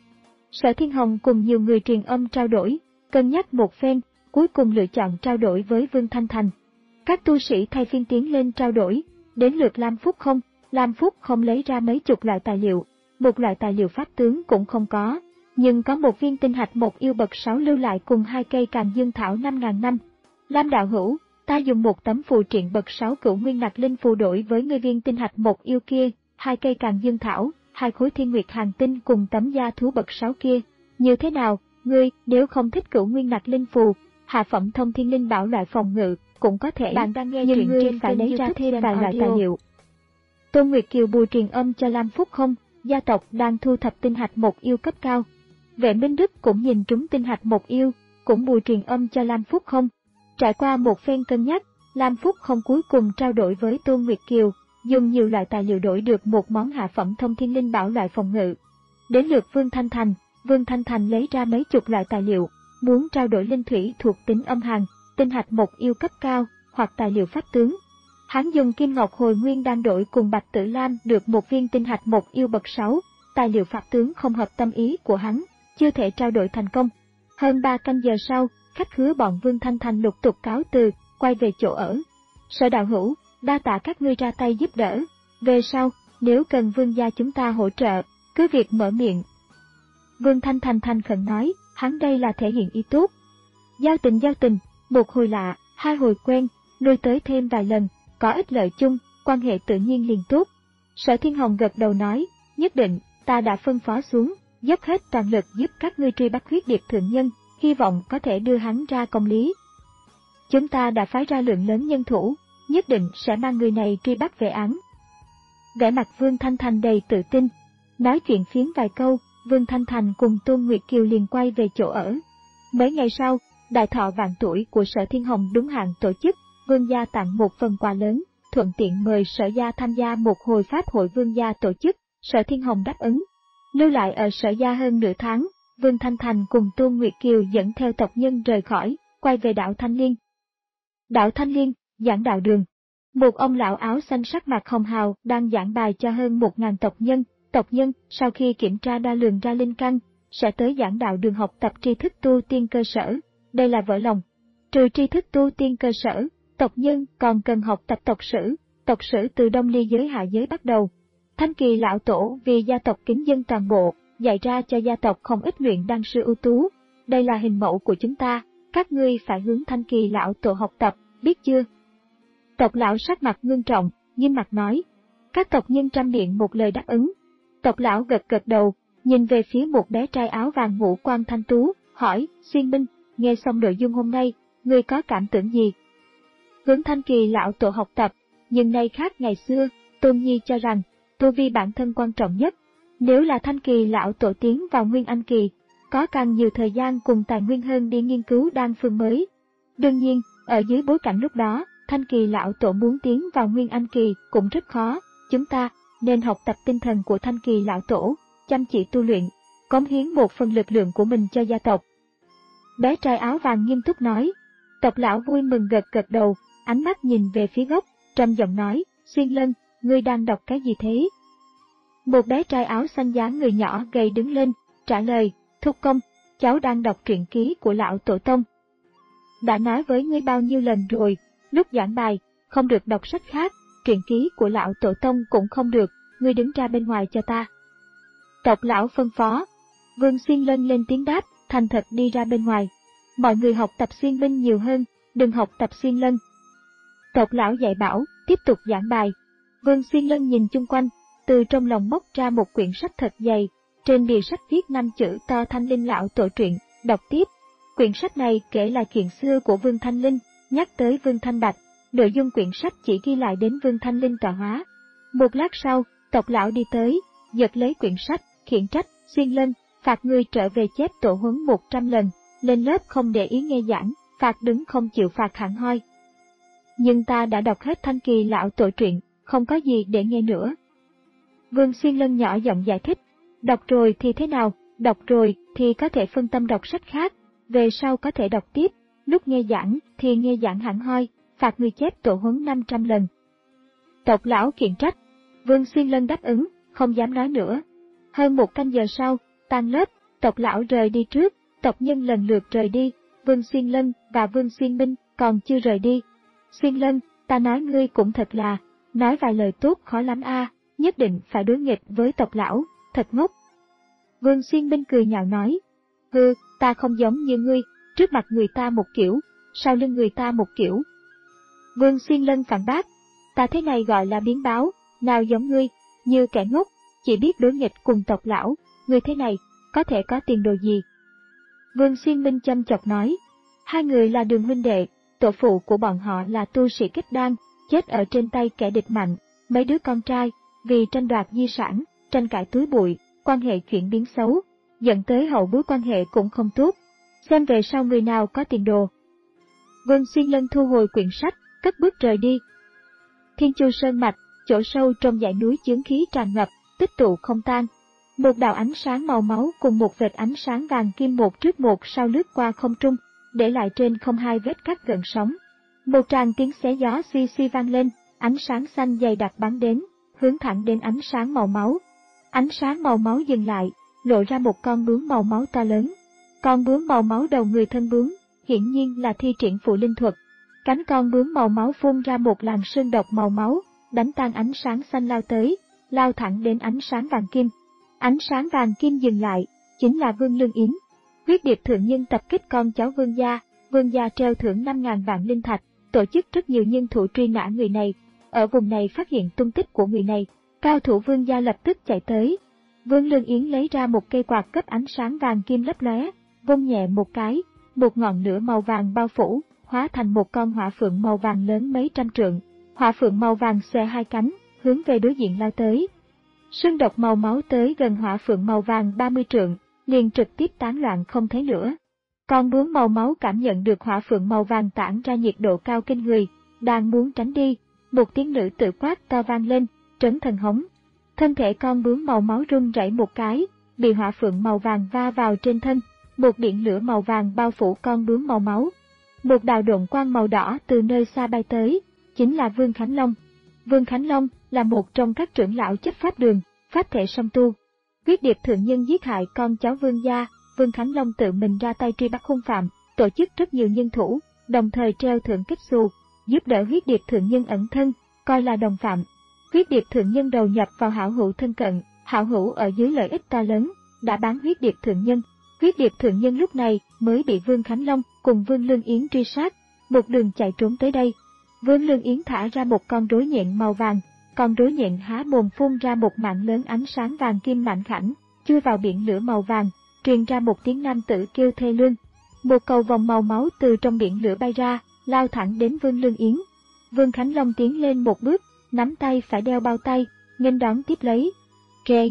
Sở Thiên Hồng cùng nhiều người truyền âm trao đổi, cân nhắc một phen, cuối cùng lựa chọn trao đổi với Vương Thanh Thành. Các tu sĩ thay phiên tiến lên trao đổi, đến lượt Lam Phúc Không, Lam Phúc Không lấy ra mấy chục loại tài liệu, một loại tài liệu pháp tướng cũng không có, nhưng có một viên tinh hạch một yêu bậc sáu lưu lại cùng hai cây càn dương thảo năm ngàn năm. Lam đạo hữu, ta dùng một tấm phù triện bậc sáu cửu nguyên nặc linh phù đổi với ngươi viên tinh hạch một yêu kia, hai cây càn dương thảo, hai khối thiên nguyệt hàng tinh cùng tấm da thú bậc sáu kia. Như thế nào, ngươi, nếu không thích Cửu Nguyên Nặc Linh Phù, hạ phẩm thông thiên linh bảo loại phòng ngự, cũng có thể. Bạn đang nghe chuyện trên phải lấy ra thêm vài loại tài liệu. Tôn Nguyệt Kiều bù truyền âm cho Lam Phúc không, gia tộc đang thu thập tinh hạch một yêu cấp cao. Vệ Minh Đức cũng nhìn trúng tinh hạch một yêu, cũng bù truyền âm cho Lam Phúc không. Trải qua một phen cân nhắc, Lam Phúc không cuối cùng trao đổi với Tôn Nguyệt Kiều, dùng nhiều loại tài liệu đổi được một món hạ phẩm thông thiên linh bảo loại phòng ngự. Đến lượt Vương Thanh Thành, Vương Thanh Thành lấy ra mấy chục loại tài liệu, muốn trao đổi linh thủy thuộc tính âm hàn, tinh hạch một yêu cấp cao, hoặc tài liệu pháp tướng. Hắn dùng kim ngọc hồi nguyên đang đổi cùng Bạch Tử Lam được một viên tinh hạch một yêu bậc sáu, tài liệu pháp tướng không hợp tâm ý của hắn, chưa thể trao đổi thành công. Hơn ba canh giờ sau, khách khứa bọn Vương Thanh Thành lục tục cáo từ, quay về chỗ ở. Sở đạo hữu, đa tạ các ngươi ra tay giúp đỡ. Về sau, nếu cần Vương gia chúng ta hỗ trợ, cứ việc mở miệng. Vương Thanh Thành thành khẩn nói, hắn đây là thể hiện ý tốt. Giao tình giao tình, một hồi lạ, hai hồi quen, nuôi tới thêm vài lần, có ích lợi chung, quan hệ tự nhiên liền tốt. Sở Thiên Hồng gật đầu nói, nhất định, ta đã phân phó xuống, dốc hết toàn lực giúp các ngươi truy bắt huyết điệp thượng nhân, hy vọng có thể đưa hắn ra công lý. Chúng ta đã phái ra lượng lớn nhân thủ, nhất định sẽ mang người này truy bắt về án. Vẻ mặt Vương Thanh Thành đầy tự tin. Nói chuyện phiếm vài câu, Vương Thanh Thành cùng Tôn Nguyệt Kiều liền quay về chỗ ở. Mấy ngày sau, đại thọ vạn tuổi của Sở Thiên Hồng đúng hạn tổ chức, Vương gia tặng một phần quà lớn, thuận tiện mời Sở gia tham gia một hồi pháp hội Vương gia tổ chức, Sở Thiên Hồng đáp ứng. Lưu lại ở Sở gia hơn nửa tháng, Vương Thanh Thành cùng Tôn Nguyệt Kiều dẫn theo tộc nhân rời khỏi, quay về đảo Thanh Liên. Đảo Thanh Liên, giảng đạo đường. Một ông lão áo xanh sắc mặt hồng hào đang giảng bài cho hơn một ngàn tộc nhân. Tộc nhân, sau khi kiểm tra đo lường ra linh căn, sẽ tới giảng đạo đường học tập tri thức tu tiên cơ sở. Đây là vỡ lòng. Trừ tri thức tu tiên cơ sở, tộc nhân còn cần học tập tộc sử, tộc sử từ Đông Ly giới hạ giới bắt đầu. Thanh Kỳ lão tổ vì gia tộc kính dân toàn bộ, dạy ra cho gia tộc không ít luyện đan sư ưu tú. Đây là hình mẫu của chúng ta, các ngươi phải hướng Thanh Kỳ lão tổ học tập, biết chưa? Tộc lão sắc mặt ngưng trọng, nghiêm mặt nói. Các tộc nhân trăm miệng một lời đáp ứng. Tộc lão gật gật đầu, nhìn về phía một bé trai áo vàng ngũ quan thanh tú, hỏi, Xuyên Minh, nghe xong nội dung hôm nay, ngươi có cảm tưởng gì? Hướng Thanh Kỳ lão tổ học tập, nhưng nay khác ngày xưa, Tôn Nhi cho rằng, tu vi bản thân quan trọng nhất. Nếu là Thanh Kỳ lão tổ tiến vào Nguyên Anh Kỳ, có càng nhiều thời gian cùng tài nguyên hơn đi nghiên cứu đan phương mới. Đương nhiên, ở dưới bối cảnh lúc đó, Thanh Kỳ lão tổ muốn tiến vào Nguyên Anh Kỳ cũng rất khó, chúng ta nên học tập tinh thần của Thanh Kỳ lão tổ, chăm chỉ tu luyện, cống hiến một phần lực lượng của mình cho gia tộc. Bé trai áo vàng nghiêm túc nói. Tộc lão vui mừng gật gật đầu, ánh mắt nhìn về phía gốc, trầm giọng nói, Xuyên Lân, ngươi đang đọc cái gì thế? Một bé trai áo xanh dáng người nhỏ gầy đứng lên, trả lời, thúc công, cháu đang đọc truyện ký của lão tổ tông. Đã nói với ngươi bao nhiêu lần rồi, lúc giảng bài, không được đọc sách khác, truyện ký của lão tổ tông cũng không được, ngươi đứng ra bên ngoài cho ta. Tộc lão phân phó. Vương Xuyên Lân lên tiếng đáp, thành thật đi ra bên ngoài. Mọi người học tập Xuyên Minh nhiều hơn, đừng học tập Xuyên Lân. Tộc lão dạy bảo, tiếp tục giảng bài. Vương Xuyên Lân nhìn chung quanh, từ trong lòng móc ra một quyển sách thật dày, trên bìa sách viết năm chữ to Thanh Linh lão tổ truyện, đọc tiếp. Quyển sách này kể lại chuyện xưa của Vương Thanh Linh, nhắc tới Vương Thanh Bạch, nội dung quyển sách chỉ ghi lại đến Vương Thanh Linh tọa hóa. Một lát sau, tộc lão đi tới, giật lấy quyển sách, khiển trách, Xuyên Lân, phạt ngươi trở về chép tổ huấn một trăm lần, lên lớp không để ý nghe giảng, phạt đứng không chịu phạt hẳn hoi. Nhưng ta đã đọc hết Thanh Kỳ lão tổ truyện, không có gì để nghe nữa. Vương Xuyên Lân nhỏ giọng giải thích, đọc rồi thì thế nào, đọc rồi thì có thể phân tâm đọc sách khác, về sau có thể đọc tiếp, lúc nghe giảng thì nghe giảng hẳn hoi, phạt người chép tổ huấn năm trăm lần. Tộc lão kiện trách, Vương Xuyên Lân đáp ứng, không dám nói nữa. Hơn một canh giờ sau, tan lớp, tộc lão rời đi trước, tộc nhân lần lượt rời đi, Vương Xuyên Lân và Vương Xuyên Minh còn chưa rời đi. Xuyên Lân, ta nói ngươi cũng thật là, nói vài lời tốt khó lắm a, nhất định phải đối nghịch với tộc lão, thật ngốc. Vương Xuyên Minh cười nhạo nói, hừ, ta không giống như ngươi, trước mặt người ta một kiểu, sau lưng người ta một kiểu. Vương Xuyên Lân phản bác, ta thế này gọi là biến báo, nào giống ngươi, như kẻ ngốc, chỉ biết đối nghịch cùng tộc lão, người thế này, có thể có tiền đồ gì? Vương Xuyên Minh châm chọc nói, hai người là Đường huynh đệ, tổ phụ của bọn họ là tu sĩ kết đan, chết ở trên tay kẻ địch mạnh, mấy đứa con trai, vì tranh đoạt di sản, tranh cãi túi bụi, quan hệ chuyển biến xấu, dẫn tới hậu bối quan hệ cũng không tốt, xem về sau người nào có tiền đồ. Vương Xuyên Lân thu hồi quyển sách, cất bước rời đi. Thiên Chu Sơn Mạch, chỗ sâu trong dãy núi chướng khí tràn ngập, tích tụ không tan. Một đạo ánh sáng màu máu cùng một vệt ánh sáng vàng kim một trước một sau lướt qua không trung, để lại trên không hai vết cắt gần sóng. Một tràng tiếng xé gió xi xi vang lên, ánh sáng xanh dày đặc bắn đến, hướng thẳng đến ánh sáng màu máu. Ánh sáng màu máu dừng lại, lộ ra một con bướm màu máu to lớn. Con bướm màu máu đầu người thân bướm, hiển nhiên là thi triển phụ linh thuật. Cánh con bướm màu máu phun ra một làn sương độc màu máu, đánh tan ánh sáng xanh lao tới, lao thẳng đến ánh sáng vàng kim. Ánh sáng vàng kim dừng lại, chính là Vương Lương Yến. Huyết Điệp thượng nhân tập kích con cháu Vương gia, Vương gia treo thưởng năm ngàn vạn linh thạch, tổ chức rất nhiều nhân thủ truy nã người này. Ở vùng này phát hiện tung tích của người này, cao thủ Vương gia lập tức chạy tới. Vương Lương Yến lấy ra một cây quạt cấp ánh sáng vàng kim lấp lóe, vung nhẹ một cái, một ngọn lửa màu vàng bao phủ, hóa thành một con hỏa phượng màu vàng lớn mấy trăm trượng. Hỏa phượng màu vàng xòe hai cánh, hướng về đối diện lao tới. Sương độc màu máu tới gần hỏa phượng màu vàng ba mươi trượng, liền trực tiếp tán loạn không thấy nữa. Con bướm màu máu cảm nhận được hỏa phượng màu vàng tản ra nhiệt độ cao kinh người, đang muốn tránh đi, một tiếng nữ tự quát to vang lên, trấn thần hống. Thân thể con bướm màu máu run rẩy một cái, bị hỏa phượng màu vàng va vào trên thân, một biển lửa màu vàng bao phủ con bướm màu máu. Một đạo độn quang màu đỏ từ nơi xa bay tới, chính là Vương Khánh Long. Vương Khánh Long là một trong các trưởng lão chấp pháp đường, pháp thể song tu. Huyết Điệp thượng nhân giết hại con cháu Vương gia, Vương Khánh Long tự mình ra tay truy bắt hung phạm, tổ chức rất nhiều nhân thủ, đồng thời treo thưởng kích xù, giúp đỡ Huyết Điệp thượng nhân ẩn thân, coi là đồng phạm. Huyết Điệp thượng nhân đầu nhập vào hảo hữu thân cận, hảo hữu ở dưới lợi ích to lớn, đã bán Huyết Điệp thượng nhân. Huyết Điệp thượng nhân lúc này mới bị Vương Khánh Long cùng Vương Lương Yến truy sát, một đường chạy trốn tới đây. Vương Lương Yến thả ra một con rối nhện màu vàng, con rối nhện há mồm phun ra một mạng lớn ánh sáng vàng kim mảnh khảnh, chui vào biển lửa màu vàng, truyền ra một tiếng nam tử kêu thê lương. Một cầu vòng màu máu từ trong biển lửa bay ra, lao thẳng đến Vương Lương Yến. Vương Khánh Long tiến lên một bước, nắm tay phải đeo bao tay, nghênh đón tiếp lấy. Kề!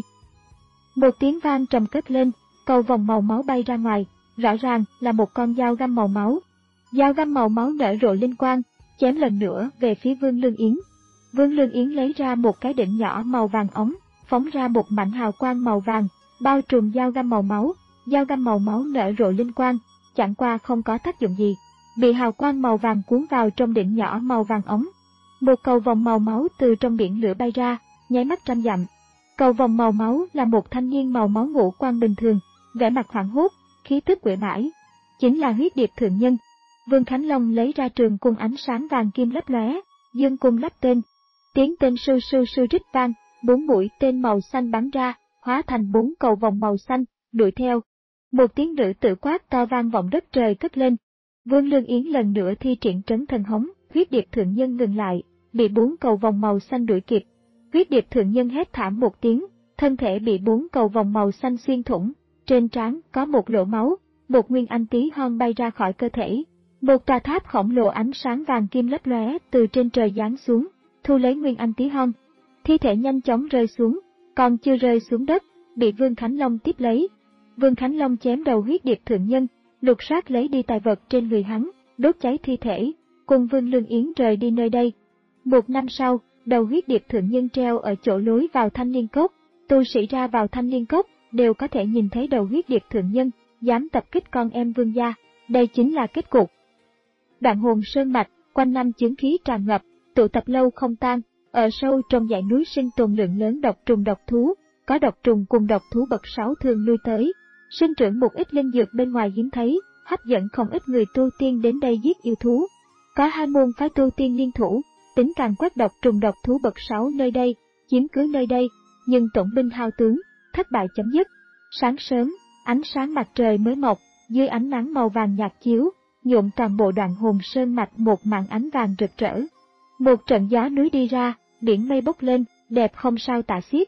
Một tiếng vang trầm cất lên, cầu vòng màu máu bay ra ngoài, rõ ràng là một con dao găm màu máu. Dao găm màu máu nở rộ linh quang, chém lần nữa về phía Vương Lương Yến. Vương Lương Yến lấy ra một cái đỉnh nhỏ màu vàng ống, phóng ra một mảnh hào quang màu vàng, bao trùm dao găm màu máu. Dao găm màu máu nở rộ linh quang, chẳng qua không có tác dụng gì, bị hào quang màu vàng cuốn vào trong đỉnh nhỏ màu vàng ống. Một cầu vòng màu máu từ trong biển lửa bay ra, nháy mắt trăm dặm. Cầu vòng màu máu là một thanh niên màu máu ngũ quan bình thường, vẻ mặt hoảng hốt, khí tức uể oải, chính là Huyết Điệp thượng nhân. Vương Khánh Long lấy ra trường cung ánh sáng vàng kim lấp lóe, dương cung lắp tên, tiếng tên sưu sưu sưu rít vang, bốn mũi tên màu xanh bắn ra, hóa thành bốn cầu vòng màu xanh, đuổi theo. Một tiếng nữ tự quát to vang vọng đất trời cất lên. Vương Lương Yến lần nữa thi triển trấn thần hống, Huyết Điệp thượng nhân ngừng lại, bị bốn cầu vòng màu xanh đuổi kịp. Huyết Điệp thượng nhân hét thảm một tiếng, thân thể bị bốn cầu vòng màu xanh xuyên thủng, trên trán có một lỗ máu, một nguyên anh tí hon bay ra khỏi cơ thể. Một tòa tháp khổng lồ ánh sáng vàng kim lấp lóe từ trên trời giáng xuống, thu lấy nguyên anh tí hon. Thi thể nhanh chóng rơi xuống, còn chưa rơi xuống đất, bị Vương Khánh Long tiếp lấy. Vương Khánh Long chém đầu Huyết Điệp thượng nhân, lục soát lấy đi tài vật trên người hắn, đốt cháy thi thể, cùng Vương Lương Yến rời đi nơi đây. Một năm sau, đầu Huyết Điệp thượng nhân treo ở chỗ lối vào Thanh Liên Cốc, tu sĩ ra vào Thanh Liên Cốc đều có thể nhìn thấy đầu Huyết Điệp thượng nhân, dám tập kích con em Vương gia, đây chính là kết cục. Đoạn Hồn Sơn Mạch, quanh năm chướng khí tràn ngập, tụ tập lâu không tan, ở sâu trong dãy núi sinh tồn lượng lớn độc trùng độc thú, có độc trùng cùng độc thú bậc sáu thường lui tới, sinh trưởng một ít linh dược bên ngoài hiếm thấy, hấp dẫn không ít người tu tiên đến đây giết yêu thú. Có hai môn phái tu tiên liên thủ, tính càn quét độc trùng độc thú bậc sáu nơi đây, chiếm cứ nơi đây, nhưng tổng binh hao tướng, thất bại chấm dứt. Sáng sớm, ánh sáng mặt trời mới mọc, dưới ánh nắng màu vàng nhạt chiếu, nhuộm toàn bộ Đoạn Hồn Sơn Mạch một màn ánh vàng rực rỡ. Một trận gió núi đi ra, biển mây bốc lên, đẹp không sao tả xiết.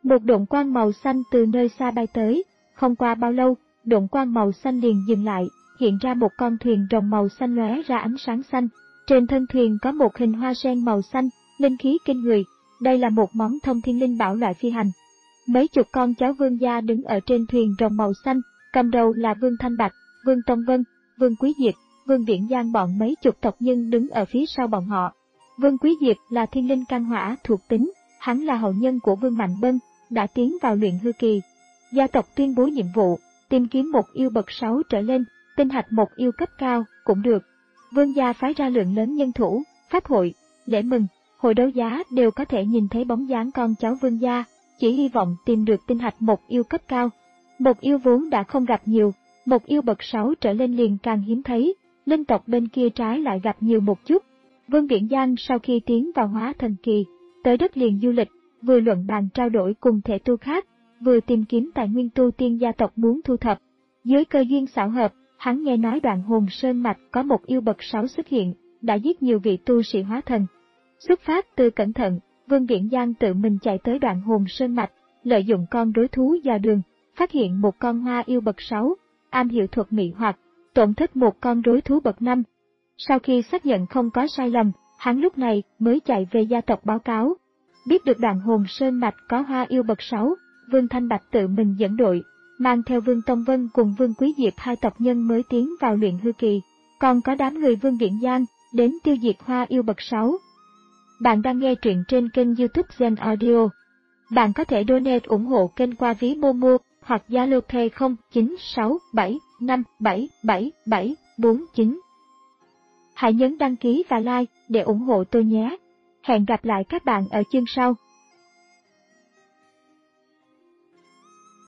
Một độn quang màu xanh từ nơi xa bay tới, không qua bao lâu, độn quang màu xanh liền dừng lại, hiện ra một con thuyền rồng màu xanh lóe ra ánh sáng xanh. Trên thân thuyền có một hình hoa sen màu xanh, linh khí kinh người. Đây là một món thông thiên linh bảo loại phi hành. Mấy chục con cháu Vương gia đứng ở trên thuyền rồng màu xanh, cầm đầu là Vương Thanh Bạch, Vương Tông Vân, Vương Quý Diệp, Vương Viễn Giang, bọn mấy chục tộc nhân đứng ở phía sau bọn họ. Vương Quý Diệp là thiên linh căn hỏa thuộc tính, hắn là hậu nhân của Vương Mạnh Bân, đã tiến vào luyện hư kỳ. Gia tộc tuyên bố nhiệm vụ, tìm kiếm một yêu bậc sáu trở lên, tinh hạch một yêu cấp cao cũng được. Vương gia phái ra lượng lớn nhân thủ, pháp hội, lễ mừng, hội đấu giá đều có thể nhìn thấy bóng dáng con cháu Vương gia, chỉ hy vọng tìm được tinh hạch một yêu cấp cao. Một yêu vốn đã không gặp nhiều, một yêu bậc sáu trở lên liền càng hiếm thấy, linh tộc bên kia trái lại gặp nhiều một chút. Vương Viễn Giang sau khi tiến vào hóa thần kỳ, tới đất liền du lịch, vừa luận bàn trao đổi cùng thể tu khác, vừa tìm kiếm tài nguyên tu tiên gia tộc muốn thu thập. Dưới cơ duyên xảo hợp, hắn nghe nói Đoạn Hồn Sơn Mạch có một yêu bậc sáu xuất hiện, đã giết nhiều vị tu sĩ hóa thần. Xuất phát từ cẩn thận, Vương Viễn Giang tự mình chạy tới Đoạn Hồn Sơn Mạch, lợi dụng con rối thú dò đường, phát hiện một con hoa yêu bậc sáu, am hiểu thuật mị hoặc, tổn thất một con rối thú bậc năm. Sau khi xác nhận không có sai lầm, hắn lúc này mới chạy về gia tộc báo cáo. Biết được Đoạn Hồn Sơn Mạch có hoa yêu bậc sáu, Vương Thanh Bạch tự mình dẫn đội, mang theo Vương Tông Vân cùng Vương Quý Diệp hai tộc nhân mới tiến vào luyện hư kỳ, còn có đám người Vương Viễn Giang đến tiêu diệt hoa yêu bậc sáu. Bạn đang nghe truyện trên kênh YouTube Gen Audio. Bạn có thể donate ủng hộ kênh qua ví Momo hoặc Zalo Pay không chín sáu bảy năm bảy bảy bảy bốn chín. Hãy nhấn đăng ký và like để ủng hộ tôi nhé. Hẹn gặp lại các bạn ở chương sau.